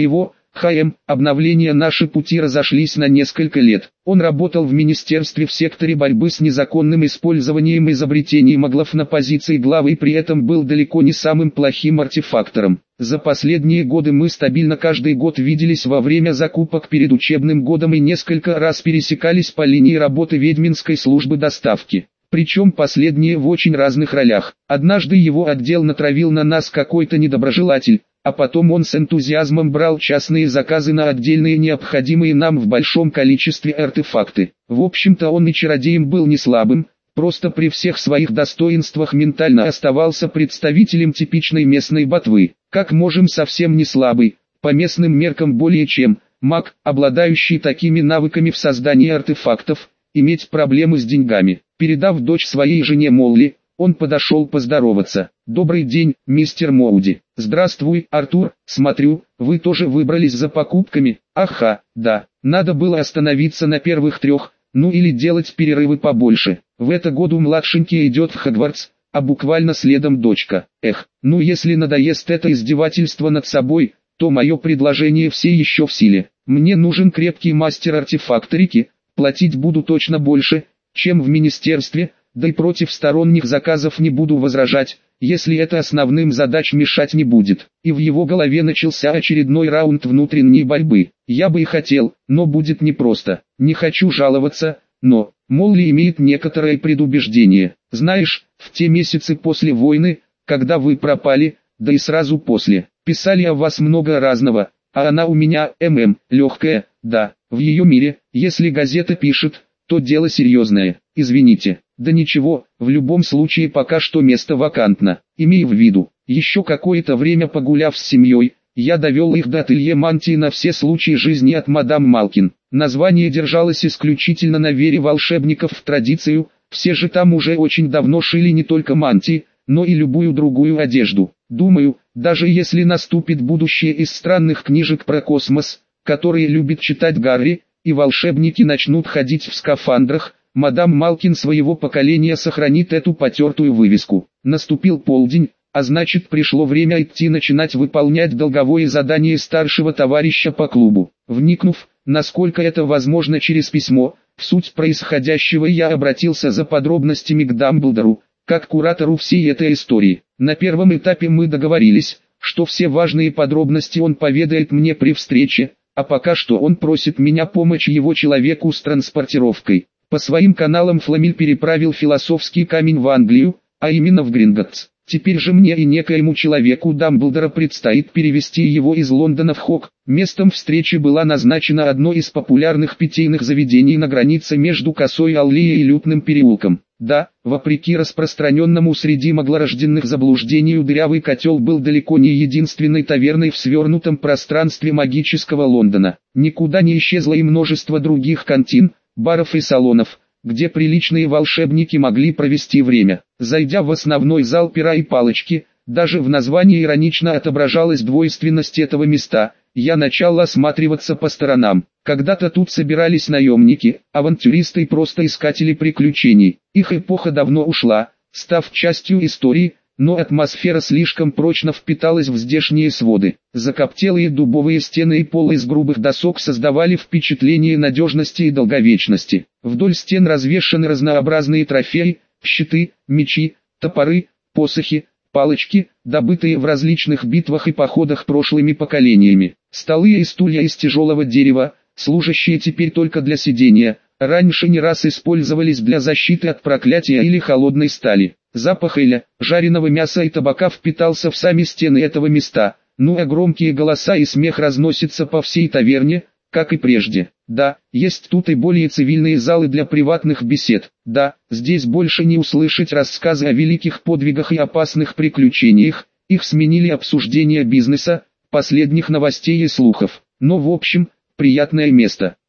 ХМ, обновления наши пути разошлись на несколько лет. Он работал в министерстве в секторе борьбы с незаконным использованием и изобретением аглов на позиции главы и при этом был далеко не самым плохим артефактором. За последние годы мы стабильно каждый год виделись во время закупок перед учебным годом и несколько раз пересекались по линии работы ведьминской службы доставки. Причем последние в очень разных ролях. Однажды его отдел натравил на нас какой-то недоброжелатель, а потом он с энтузиазмом брал частные заказы на отдельные необходимые нам в большом количестве артефакты. В общем-то он и чародеем был не слабым, просто при всех своих достоинствах ментально оставался представителем типичной местной ботвы. Как можем совсем не слабый, по местным меркам более чем, маг, обладающий такими навыками в создании артефактов, иметь проблемы с деньгами. Передав дочь своей жене Молли, он подошел поздороваться. «Добрый день, мистер Моуди». «Здравствуй, Артур, смотрю, вы тоже выбрались за покупками». «Ага, да, надо было остановиться на первых трех, ну или делать перерывы побольше. В это году младшенький идет в Хогвартс, а буквально следом дочка. Эх, ну если надоест это издевательство над собой, то мое предложение все еще в силе. Мне нужен крепкий мастер артефакторики, платить буду точно больше, чем в министерстве, да и против сторонних заказов не буду возражать, если это основным задач мешать не будет». И в его голове начался очередной раунд внутренней борьбы. «Я бы и хотел, но будет непросто. Не хочу жаловаться, но Молли имеет некоторое предубеждение. Знаешь, в те месяцы после войны, когда вы пропали, да и сразу после, писали о вас много разного, а она у меня, ММ, легкая, да, в ее мире, если газета пишет, то дело серьезное. Извините». «Да ничего, в любом случае пока что место вакантно. Имей в виду, еще какое-то время погуляв с семьей, я довел их до ателье мантии на все случаи жизни от мадам Малкин. Название держалось исключительно на вере волшебников в традицию, все же там уже очень давно шили не только мантии, но и любую другую одежду. Думаю, даже если наступит будущее из странных книжек про космос, которые любит читать Гарри, и волшебники начнут ходить в скафандрах, мадам Малкин своего поколения сохранит эту потертую вывеску». Наступил полдень, а значит пришло время идти начинать выполнять долговое задание старшего товарища по клубу. Вникнув, насколько это возможно через письмо, в суть происходящего я обратился за подробностями к Дамблдору, как куратору всей этой истории. На первом этапе мы договорились, что все важные подробности он поведает мне при встрече, а пока что он просит меня помочь его человеку с транспортировкой. По своим каналам Фламель переправил философский камень в Англию, а именно в Гринготтс. Теперь же мне и некоему человеку Дамблдора предстоит перевести его из Лондона в Хог. Местом встречи была назначена одно из популярных питейных заведений на границе между Косой Аллеей и Лютным переулком. Да, вопреки распространенному среди маглорожденных заблуждению, дырявый котел был далеко не единственной таверной в свернутом пространстве магического Лондона. Никуда не исчезло и множество других кантин, баров и салонов, где приличные волшебники могли провести время. Зайдя в основной зал пера и палочки, даже в названии иронично отображалась двойственность этого места, я начал осматриваться по сторонам. Когда-то тут собирались наемники, авантюристы и просто искатели приключений. Их эпоха давно ушла, став частью истории, но атмосфера слишком прочно впиталась в здешние своды. Закоптелые дубовые стены и пол из грубых досок создавали впечатление надежности и долговечности. Вдоль стен развешаны разнообразные трофеи, щиты, мечи, топоры, посохи, палочки, добытые в различных битвах и походах прошлыми поколениями. Столы и стулья из тяжелого дерева, служащие теперь только для сидения, раньше не раз использовались для защиты от проклятия или холодной стали. Запах эля, жареного мяса и табака впитался в сами стены этого места, ну а громкие голоса и смех разносятся по всей таверне, как и прежде. Да, есть тут и более цивильные залы для приватных бесед. Да, здесь больше не услышать рассказы о великих подвигах и опасных приключениях, их сменили обсуждения бизнеса, последних новостей и слухов. Но в общем, приятное место.